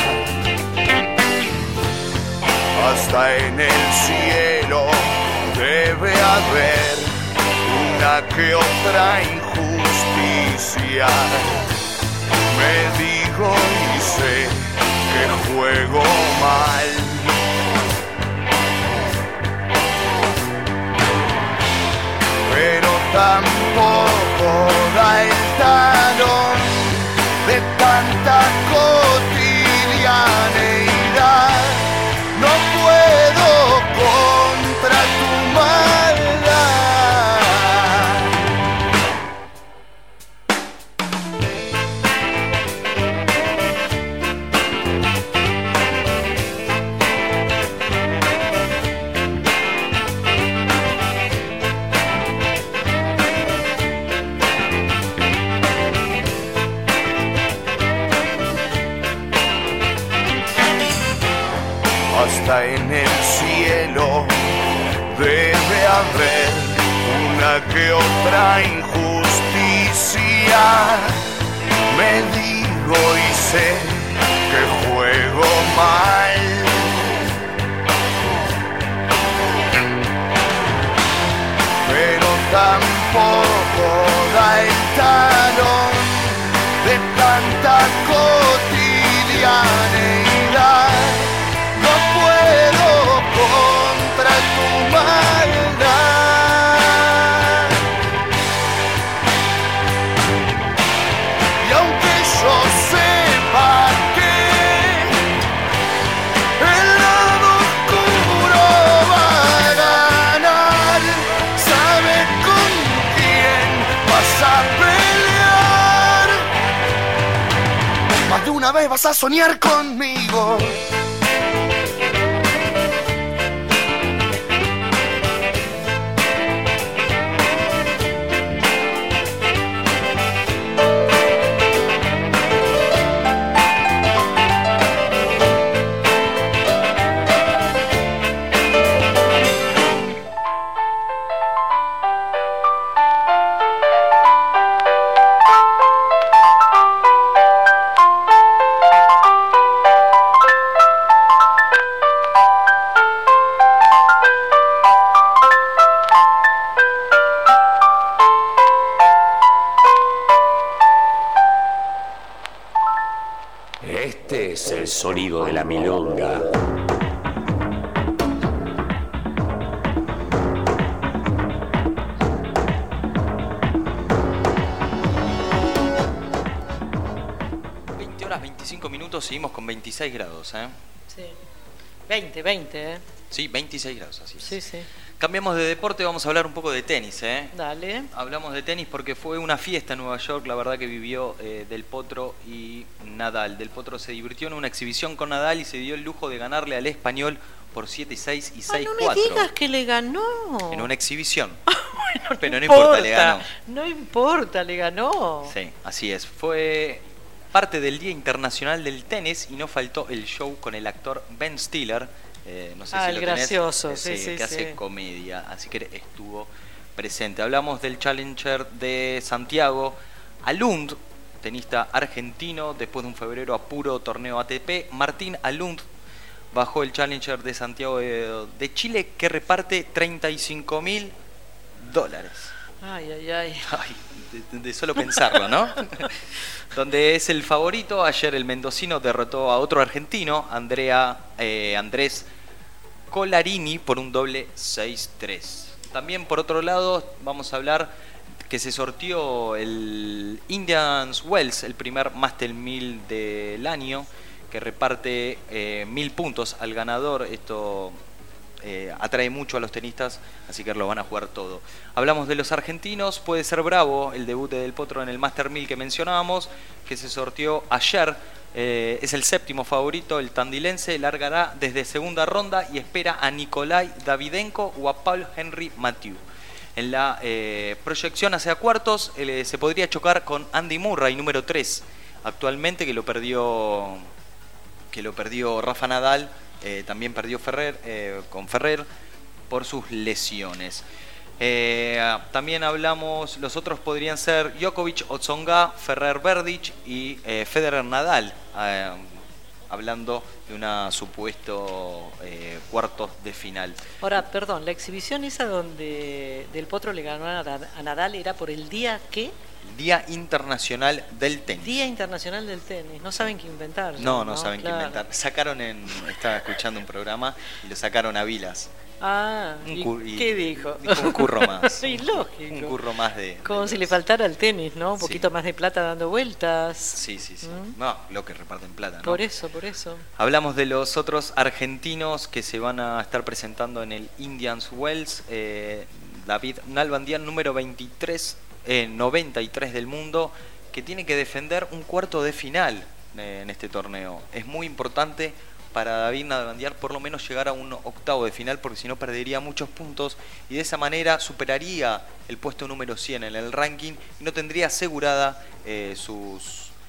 Hasta en el cielo debe haber una que otra injusticia. Me digo y sé que juego mal, pero tampoco da el talón de tanta cotidianeidad. No puedo contra tu maldad. que otra injusticia. Me digo y sé que juego mal, pero tampoco da el talón de tanta cotidianeidad. No puedo contra tu maldad, y aunque yo sepa que el lado oscuro va a ganar, sabe con quién vas a pelear. Más de una vez vas a soñar conmigo. Este es el sonido de la milonga. veinte horas veinticinco minutos, seguimos con veintiséis grados, ¿eh? Sí. veinte, veinte, ¿eh? Sí, veintiséis grados, así es. Sí, sí. Cambiamos de deporte, vamos a hablar un poco de tenis, ¿eh? Dale. Hablamos de tenis porque fue una fiesta en Nueva York, la verdad que vivió eh, Del Potro y Nadal. Del Potro se divirtió en una exhibición con Nadal y se dio el lujo de ganarle al español por siete seis y seis cuatro. Ah, no me digas que le ganó. En una exhibición. Bueno, pero no importa, le ganó. No importa, le ganó. Sí, así es. Fue parte del Día Internacional del Tenis y no faltó el show con el actor Ben Stiller. Eh, no sé ah, si el lo tenés, gracioso, eh, sí, sí, sí, que sí. hace comedia, así que estuvo presente. Hablamos del Challenger de Santiago. Alund, tenista argentino, después de un febrero a puro torneo A T P. Martín Alund bajó el Challenger de Santiago de, de Chile, que reparte treinta y cinco mil dólares. Ay, ay, ay. Ay, de, de solo pensarlo, ¿no? Donde es el favorito. Ayer el mendocino derrotó a otro argentino, Andrea, eh, Andrés Colarini, por un doble seis tres. También por otro lado vamos a hablar que se sortió el Indians Wells, el primer Master mil del año, que reparte eh, mil puntos al ganador. Esto eh, atrae mucho a los tenistas, así que lo van a jugar todo. Hablamos de los argentinos. Puede ser bravo el debut de Del Potro en el Master mil que mencionábamos, que se sortió ayer. Eh, es el séptimo favorito, el tandilense largará desde segunda ronda y espera a Nikolai Davidenko o a Paul Henry Mathieu. En la eh, proyección hacia cuartos eh, se podría chocar con Andy Murray, número tres actualmente, que lo perdió que lo perdió Rafa Nadal. Eh, también perdió Ferrer eh, con Ferrer por sus lesiones. Eh, también hablamos, los otros podrían ser Djokovic o Tsonga, Ferrer Verdic y eh, Federer Nadal, eh, hablando de una supuesto eh, cuartos de final. Ahora, perdón, la exhibición esa donde Del Potro le ganó a Nadal era por el día ¿qué? Día Internacional del Tenis. Día Internacional del Tenis. No saben qué inventar. No, no, no saben claro. qué inventar. Sacaron en, estaba escuchando un programa y lo sacaron a Vilas. Ah, ¿y cur- y qué dijo? Dijo un curro más. Sí, lógico. Un curro más de... Como de si los... le faltara el tenis, ¿no? Un Sí. poquito más de plata dando vueltas. Sí, sí, sí. ¿Mm? No, lo que reparten plata, ¿no? Por eso, por eso. Hablamos de los otros argentinos que se van a estar presentando en el Indians Wells. Eh, David Nalbandian, número veintitrés, eh, noventa y tres del mundo, que tiene que defender un cuarto de final eh, en este torneo. Es muy importante para David Nalbandian por lo menos llegar a un octavo de final, porque si no perdería muchos puntos y de esa manera superaría el puesto número cien en el ranking y no tendría asegurada eh, sus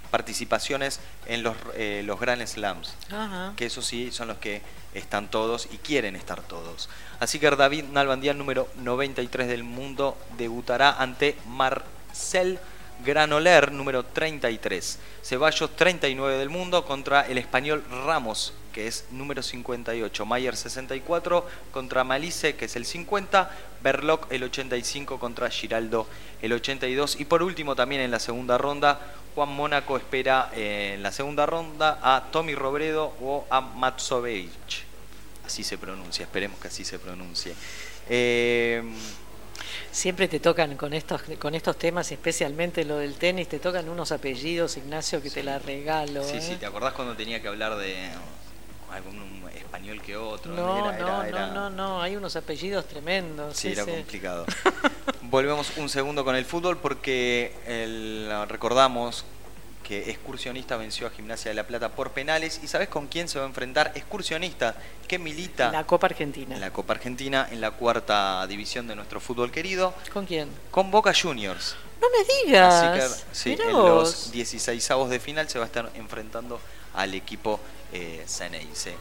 participaciones en los, eh, los Grand Slams. Ajá. Que eso sí son los que están todos y quieren estar todos. Así que David Nalbandián, número noventa y tres del mundo, debutará ante Marcel Granoller, número treinta y tres. Ceballos, treinta y nueve del mundo, contra el español Ramos, que es número cincuenta y ocho. Mayer, sesenta y cuatro, contra Malisse, que es el cincuenta. Berloc, el ochenta y cinco, contra Giraldo, el ochenta y dos. Y por último, también en la segunda ronda, Juan Mónaco espera eh, en la segunda ronda a Tommy Robredo o a Matsovic. Así se pronuncia, esperemos que así se pronuncie. Eh, Siempre te tocan con estos con estos temas, especialmente lo del tenis, te tocan unos apellidos, Ignacio, que sí, te la regalo. Sí, ¿eh? sí, ¿te acordás cuando tenía que hablar de algún español que otro? No, era, no, era, era... no, no, no, hay unos apellidos tremendos. Sí, sí era sí. complicado. Volvemos un segundo con el fútbol porque el, recordamos que Excursionista venció a Gimnasia de La Plata por penales. ¿Y sabés con quién se va a enfrentar? Excursionista, que milita en la Copa Argentina. En la Copa Argentina, en la cuarta división de nuestro fútbol querido. ¿Con quién? Con Boca Juniors. No me digas. Así que sí, Mirá en vos. los dieciseisavos de final se va a estar enfrentando al equipo eh, Ceneice.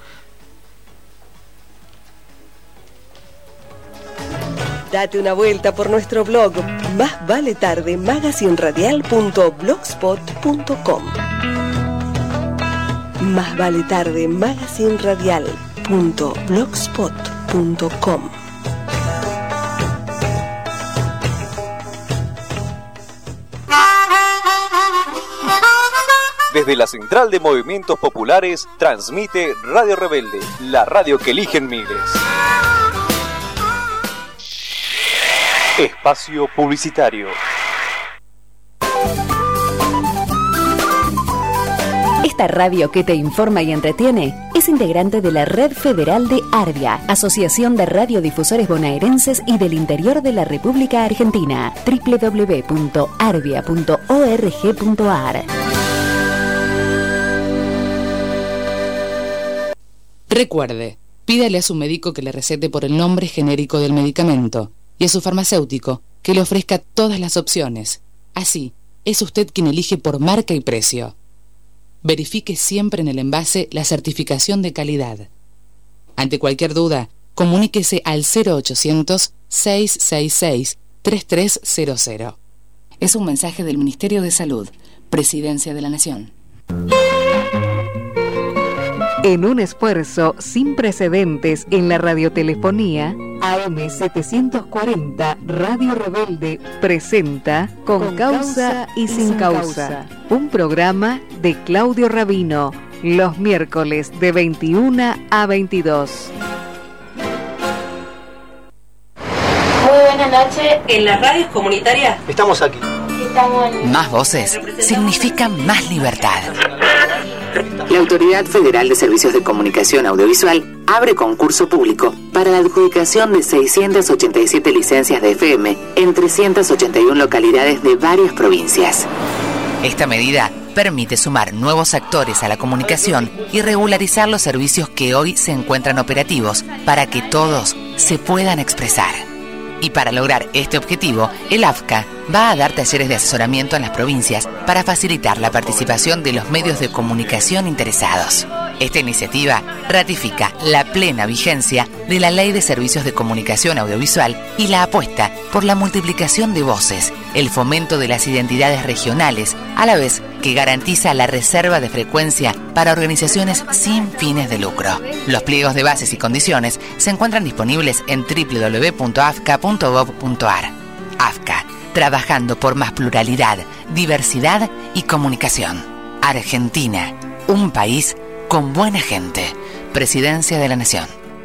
Date una vuelta por nuestro blog Más Vale Tarde magazine radial punto blogspot punto com. Más Vale Tarde magazine radial punto blogspot punto com. Desde la Central de Movimientos Populares transmite Radio Rebelde, la radio que eligen miles. Espacio publicitario. Esta radio que te informa y entretiene es integrante de la Red Federal de Arvia, Asociación de Radiodifusores Bonaerenses y del Interior de la República Argentina. doble u doble u doble u punto arvia punto org punto ar. Recuerde, pídale a su médico que le recete por el nombre genérico del medicamento y a su farmacéutico que le ofrezca todas las opciones. Así, es usted quien elige por marca y precio. Verifique siempre en el envase la certificación de calidad. Ante cualquier duda, comuníquese al cero ochocientos, seiscientos sesenta y seis, treinta y tres cero cero. Es un mensaje del Ministerio de Salud, Presidencia de la Nación. En un esfuerzo sin precedentes en la radiotelefonía, A M setecientos cuarenta Radio Rebelde presenta Con, Con causa, causa y sin causa, causa, un programa de Claudio Rabino, los miércoles de veintiuna a veintidós. Muy buenas noches. En las radios comunitarias estamos aquí. Estamos en... Más voces significa más libertad. La Autoridad Federal de Servicios de Comunicación Audiovisual abre concurso público para la adjudicación de seiscientas ochenta y siete licencias de F M en trescientas ochenta y una localidades de varias provincias. Esta medida permite sumar nuevos actores a la comunicación y regularizar los servicios que hoy se encuentran operativos para que todos se puedan expresar. Y para lograr este objetivo, el A F C A va a dar talleres de asesoramiento en las provincias para facilitar la participación de los medios de comunicación interesados. Esta iniciativa ratifica la plena vigencia de la Ley de Servicios de Comunicación Audiovisual y la apuesta por la multiplicación de voces, el fomento de las identidades regionales, a la vez que garantiza la reserva de frecuencia para organizaciones sin fines de lucro. Los pliegos de bases y condiciones se encuentran disponibles en doble u doble u doble u punto a f c a punto gov punto a r. A F C A, trabajando por más pluralidad, diversidad y comunicación. Argentina, un país con buena gente. Presidencia de la Nación.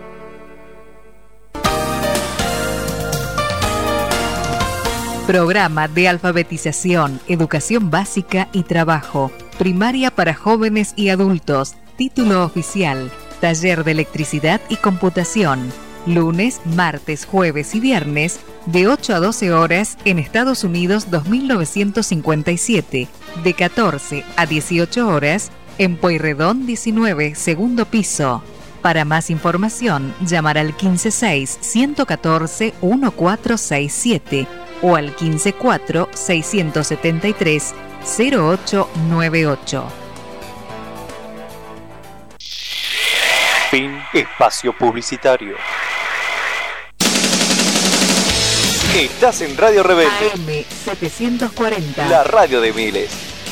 Programa de alfabetización, educación básica y trabajo. Primaria para jóvenes y adultos. Título oficial. Taller de electricidad y computación. Lunes, martes, jueves y viernes de ocho a doce horas en Estados Unidos dos mil novecientos cincuenta y siete. De catorce a dieciocho horas en Pueyrredón diecinueve, segundo piso. Para más información, llamar al quince seis, ciento catorce, catorce sesenta y siete o al quince cuatro, seiscientos setenta y tres, cero ocho nueve ocho. Fin espacio publicitario. Estás en Radio Rebelde. A M setecientos cuarenta. La radio de miles.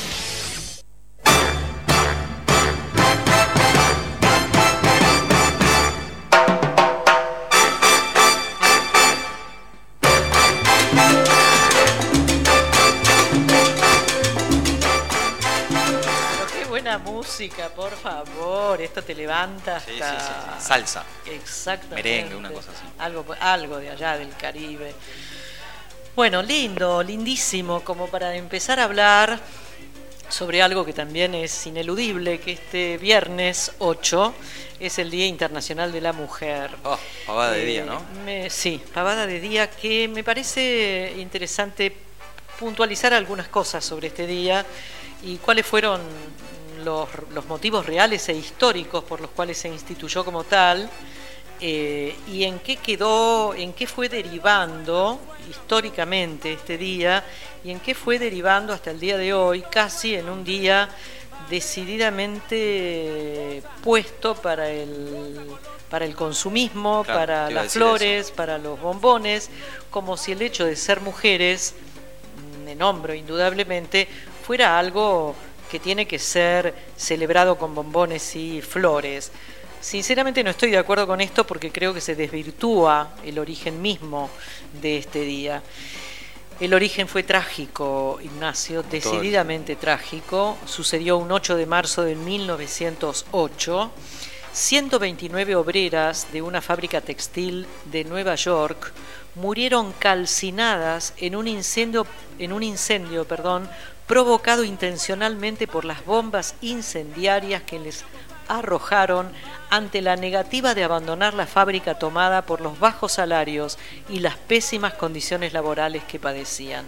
Música, por favor, esto te levanta hasta... Sí, sí, sí, sí. Salsa. Exactamente. Merengue, una cosa así. Algo, algo de allá del Caribe. Bueno, lindo, lindísimo, como para empezar a hablar sobre algo que también es ineludible, que este viernes ocho es el Día Internacional de la Mujer. Oh, pavada de eh, día, ¿no? Me, sí, pavada de día, que me parece interesante puntualizar algunas cosas sobre este día y cuáles fueron Los, los motivos reales e históricos por los cuales se instituyó como tal, eh, y en qué quedó, en qué fue derivando históricamente este día y en qué fue derivando hasta el día de hoy, casi en un día decididamente puesto para el, para el consumismo, claro, para las flores, eso. Para los bombones, como si el hecho de ser mujeres, me nombro indudablemente, fuera algo que tiene que ser celebrado con bombones y flores. Sinceramente no estoy de acuerdo con esto porque creo que se desvirtúa el origen mismo de este día. El origen fue trágico, Ignacio, decididamente trágico. Sucedió un ocho de marzo de mil novecientos ocho. ciento veintinueve obreras de una fábrica textil de Nueva York murieron calcinadas en un incendio, en un incendio, perdón, provocado intencionalmente por las bombas incendiarias que les arrojaron ante la negativa de abandonar la fábrica tomada por los bajos salarios y las pésimas condiciones laborales que padecían.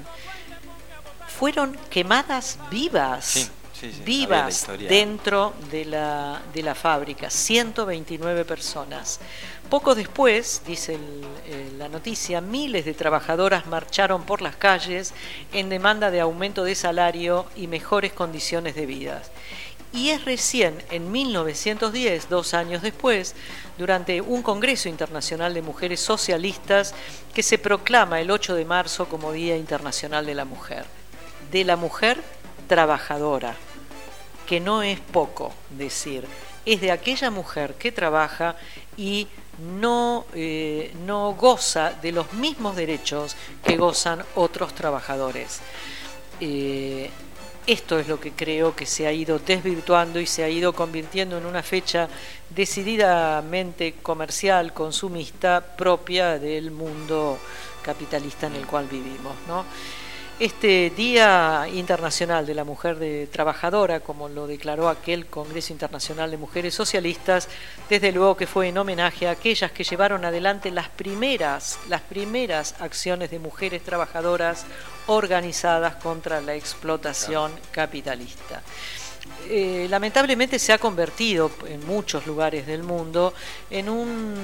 Fueron quemadas vivas, sí, sí, sí, vivas dentro de la, de la fábrica, ciento veintinueve personas. Poco después, dice el, eh, la noticia, miles de trabajadoras marcharon por las calles en demanda de aumento de salario y mejores condiciones de vida. Y es recién en mil novecientos diez, dos años después, durante un Congreso Internacional de Mujeres Socialistas, que se proclama el ocho de marzo como Día Internacional de la Mujer. De la mujer trabajadora, que no es poco decir, es de aquella mujer que trabaja y no, eh, no goza de los mismos derechos que gozan otros trabajadores. Eh, esto es lo que creo que se ha ido desvirtuando y se ha ido convirtiendo en una fecha decididamente comercial, consumista, propia del mundo capitalista en el cual vivimos, ¿no? Este Día Internacional de la Mujer de Trabajadora, como lo declaró aquel Congreso Internacional de Mujeres Socialistas, desde luego que fue en homenaje a aquellas que llevaron adelante las primeras, las primeras acciones de mujeres trabajadoras organizadas contra la explotación claro. capitalista. Eh, lamentablemente se ha convertido en muchos lugares del mundo en un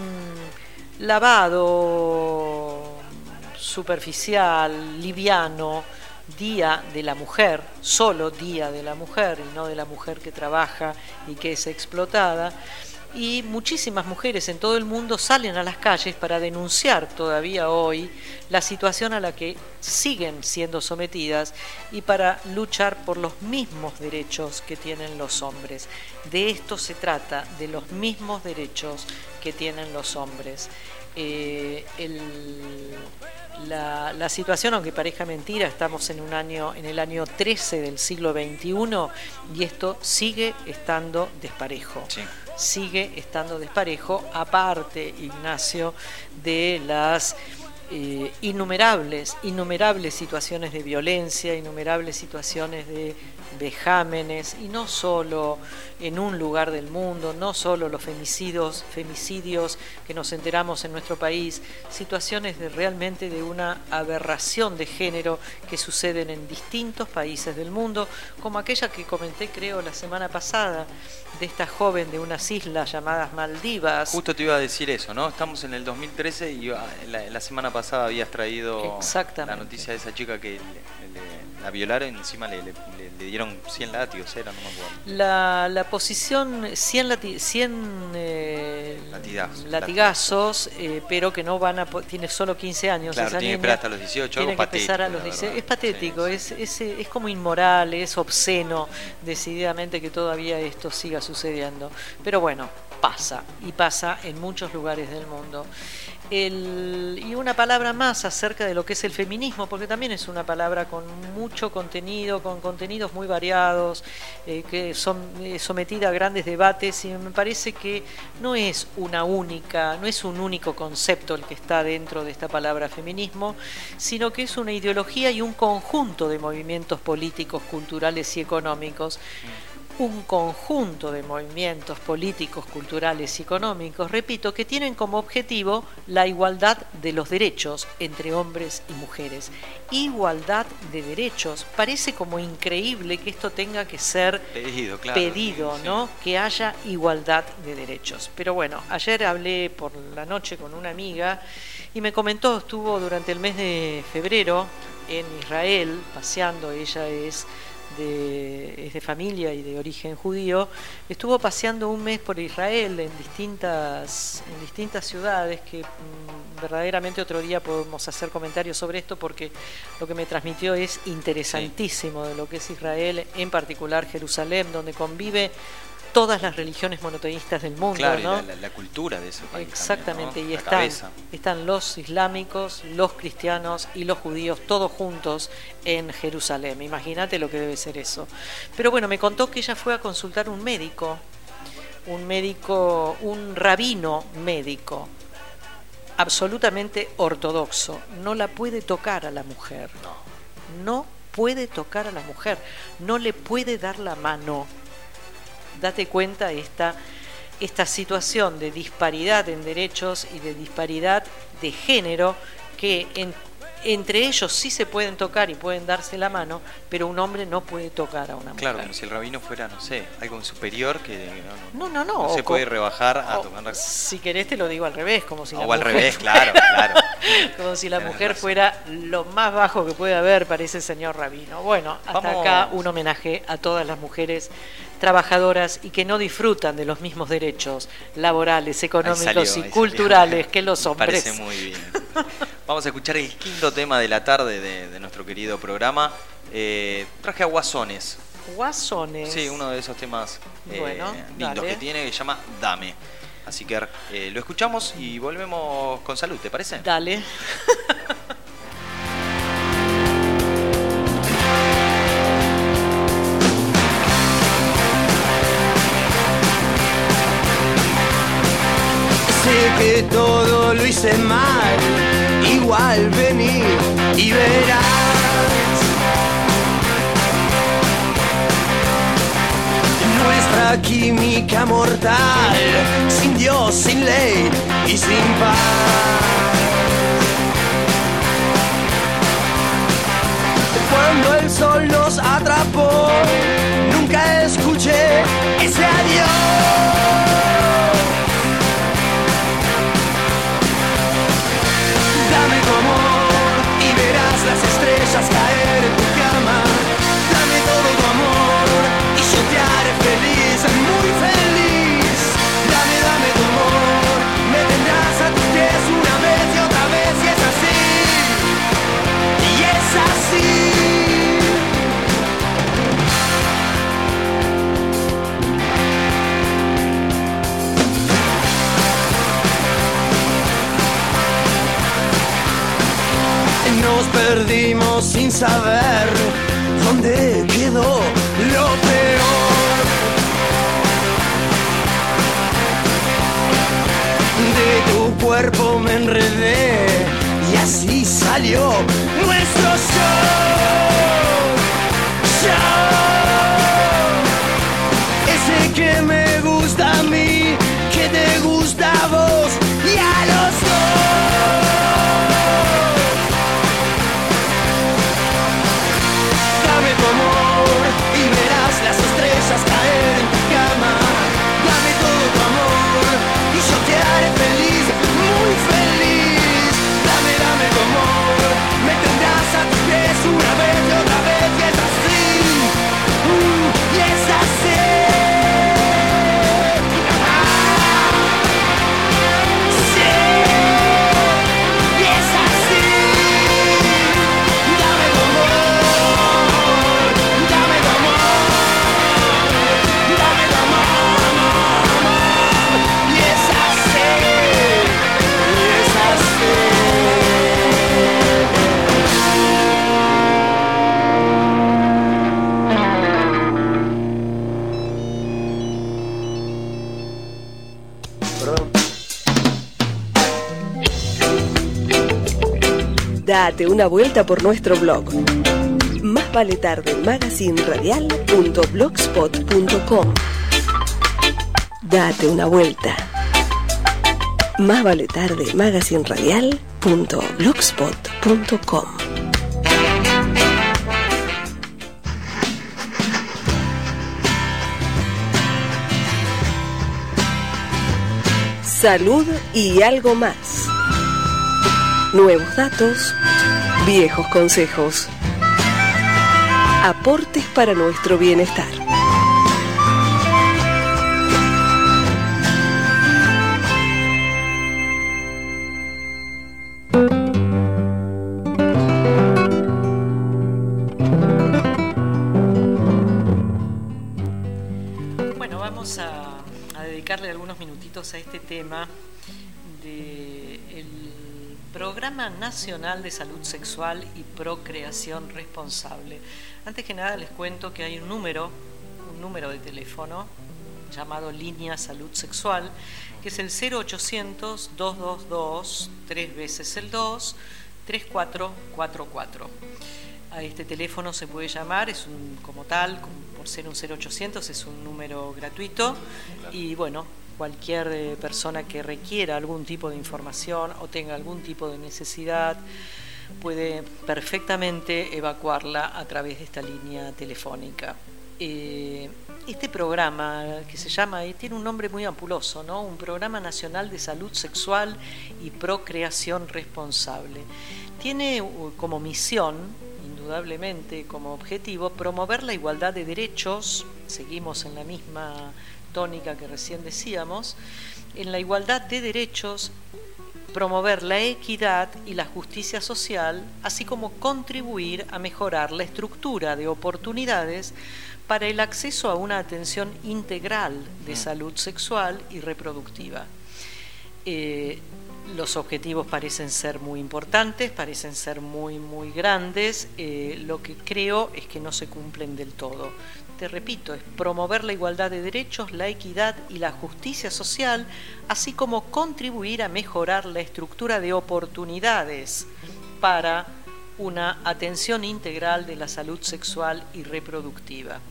lavado superficial, liviano, Día de la Mujer, solo Día de la Mujer y no de la mujer que trabaja y que es explotada. Y muchísimas mujeres en todo el mundo salen a las calles para denunciar todavía hoy la situación a la que siguen siendo sometidas y para luchar por los mismos derechos que tienen los hombres. De esto se trata, de los mismos derechos que tienen los hombres. Eh, el, la, la situación, aunque parezca mentira, estamos en un año, en el año trece del siglo veintiuno y esto sigue estando desparejo. Sí. Sigue estando desparejo, aparte, Ignacio, de las eh, innumerables, innumerables situaciones de violencia, innumerables situaciones de vejámenes, y no solo en un lugar del mundo, no solo los femicidios, femicidios que nos enteramos en nuestro país, situaciones de realmente de una aberración de género que suceden en distintos países del mundo, como aquella que comenté creo la semana pasada, de esta joven de unas islas llamadas Maldivas. Justo te iba a decir eso, ¿no? Estamos en el dos mil trece y la, la semana pasada pasada habías traído Exactamente. la noticia de esa chica que le, le- la violaron y encima le, le- le- le dieron cien látigos, era, no me acuerdo. La, la posición cien, lati- cien eh, Latigazos. latigazos, eh, pero que no van a po- tiene solo quince años. Claro, esa tiene que niña. esperar hasta los dieciocho, Tiene algo que empezar a patético, los la dieciocho. verdad. Es patético, es, es, es como inmoral, es obsceno, decididamente que todavía esto siga sucediendo. Pero bueno, pasa, y pasa en muchos lugares del mundo. El, y una palabra más acerca de lo que es el feminismo, porque también es una palabra con mucho contenido, con contenidos muy variados, eh, que son eh, sometida a grandes debates, y me parece que no es una única, no es un único concepto el que está dentro de esta palabra feminismo, sino que es una ideología y un conjunto de movimientos políticos, culturales y económicos. Un conjunto de movimientos políticos, culturales y económicos, repito, que tienen como objetivo la igualdad de los derechos entre hombres y mujeres. Igualdad de derechos. Parece como increíble que esto tenga que ser Pedido, claro. pedido, ¿no? Que haya igualdad de derechos. Pero bueno, ayer hablé por la noche con una amiga y me comentó, estuvo durante el mes de febrero en Israel paseando, ella es De, es de familia y de origen judío, estuvo paseando un mes por Israel en distintas, en distintas ciudades que mmm, verdaderamente otro día podemos hacer comentarios sobre esto porque lo que me transmitió es interesantísimo de lo que es Israel, en particular Jerusalén, donde convive todas las religiones monoteístas del mundo, Claro, ¿no? y la, la- la cultura de ese país. Exactamente, también, ¿no? y La están, cabeza. están los islámicos, los cristianos y los judíos, todos juntos en Jerusalén. Imagínate lo que debe ser eso. Pero bueno, me contó que ella fue a consultar un médico, un médico, un rabino médico, absolutamente ortodoxo. No la puede tocar a la mujer. No. No puede tocar a la mujer. No le puede dar la mano. Date cuenta esta, esta situación de disparidad en derechos y de disparidad de género que en, entre ellos sí se pueden tocar y pueden darse la mano, pero un hombre no puede tocar a una mujer. Claro, como si el rabino fuera, no sé, algo superior que no, No, no, no. no se o puede co- rebajar a o, tocar. Si querés te lo digo al revés, como si O la al mujer revés, fuera- claro, claro. como si la Tenés mujer razón. fuera lo más bajo que puede haber para ese señor rabino. Bueno, hasta Vamos. acá un homenaje a todas las mujeres trabajadoras y que no disfrutan de los mismos derechos laborales, económicos Ahí salió, y ahí salió. culturales que los Me hombres. Parece muy bien. Vamos a escuchar el quinto tema de la tarde de, de nuestro querido programa. Eh, traje a Guasones. Guasones. Sí, uno de esos temas eh, Bueno, lindos dale. que tiene, que se llama Dame. Así que eh, lo escuchamos y volvemos con salud, ¿te parece? Dale. Sé que todo lo hice mal, igual vení y verás. Nuestra química mortal, sin Dios, sin ley y sin paz. Cuando el sol nos atrapó, nunca escuché ese adiós. Dame tu amor y verás las estrellas caer en tu cama. Dame todo tu amor y yo te haré feliz, muy feliz. Dame, dame tu amor, me tendrás a tus pies una vez y otra vez y es así. Y es así. Nos perdimos sin saber dónde quedó lo peor. De tu cuerpo me enredé y así salió nuestro show. Show. Ese que me gusta a mí, que te gusta a vos y a los dos. Dame tu amor y verás las estrellas caer en tu cama. Dame todo tu amor y yo te haré feliz, muy feliz. Dame, dame tu una vez y otra vez y es así, uh, y es así. Date una vuelta por nuestro blog. Más vale tarde magazine radial punto blogspot punto com. Date una vuelta. Más vale tarde magazine radial punto blogspot punto com. Salud y algo más. Nuevos datos, viejos consejos, aportes para nuestro bienestar. Bueno, vamos a, a dedicarle algunos minutitos a este tema de el Programa Nacional de Salud Sexual y Procreación Responsable. Antes que nada les cuento que hay un número, un número de teléfono llamado Línea Salud Sexual, que es el cero ochocientos, dos dos dos, tres veces el dos, tres cuatro cuatro cuatro. A este teléfono se puede llamar, es un, como tal, por ser un cero ochocientos, es un número gratuito y bueno, cualquier persona que requiera algún tipo de información o tenga algún tipo de necesidad puede perfectamente evacuarla a través de esta línea telefónica. Eh, este programa que se llama, y tiene un nombre muy ampuloso, ¿no? Un Programa Nacional de Salud Sexual y Procreación Responsable. Tiene como misión, indudablemente como objetivo, promover la igualdad de derechos, seguimos en la misma tónica que recién decíamos, en la igualdad de derechos, promover la equidad y la justicia social, así como contribuir a mejorar la estructura de oportunidades para el acceso a una atención integral de salud sexual y reproductiva. Eh, los objetivos parecen ser muy importantes, parecen ser muy, muy grandes, eh, lo que creo es que no se cumplen del todo. Te repito, es promover la igualdad de derechos, la equidad y la justicia social, así como contribuir a mejorar la estructura de oportunidades para una atención integral de la salud sexual y reproductiva.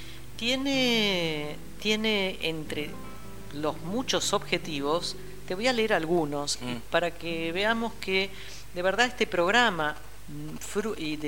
Tiene, tiene entre los muchos objetivos, te voy a leer algunos, mm. para que veamos que de verdad este programa y de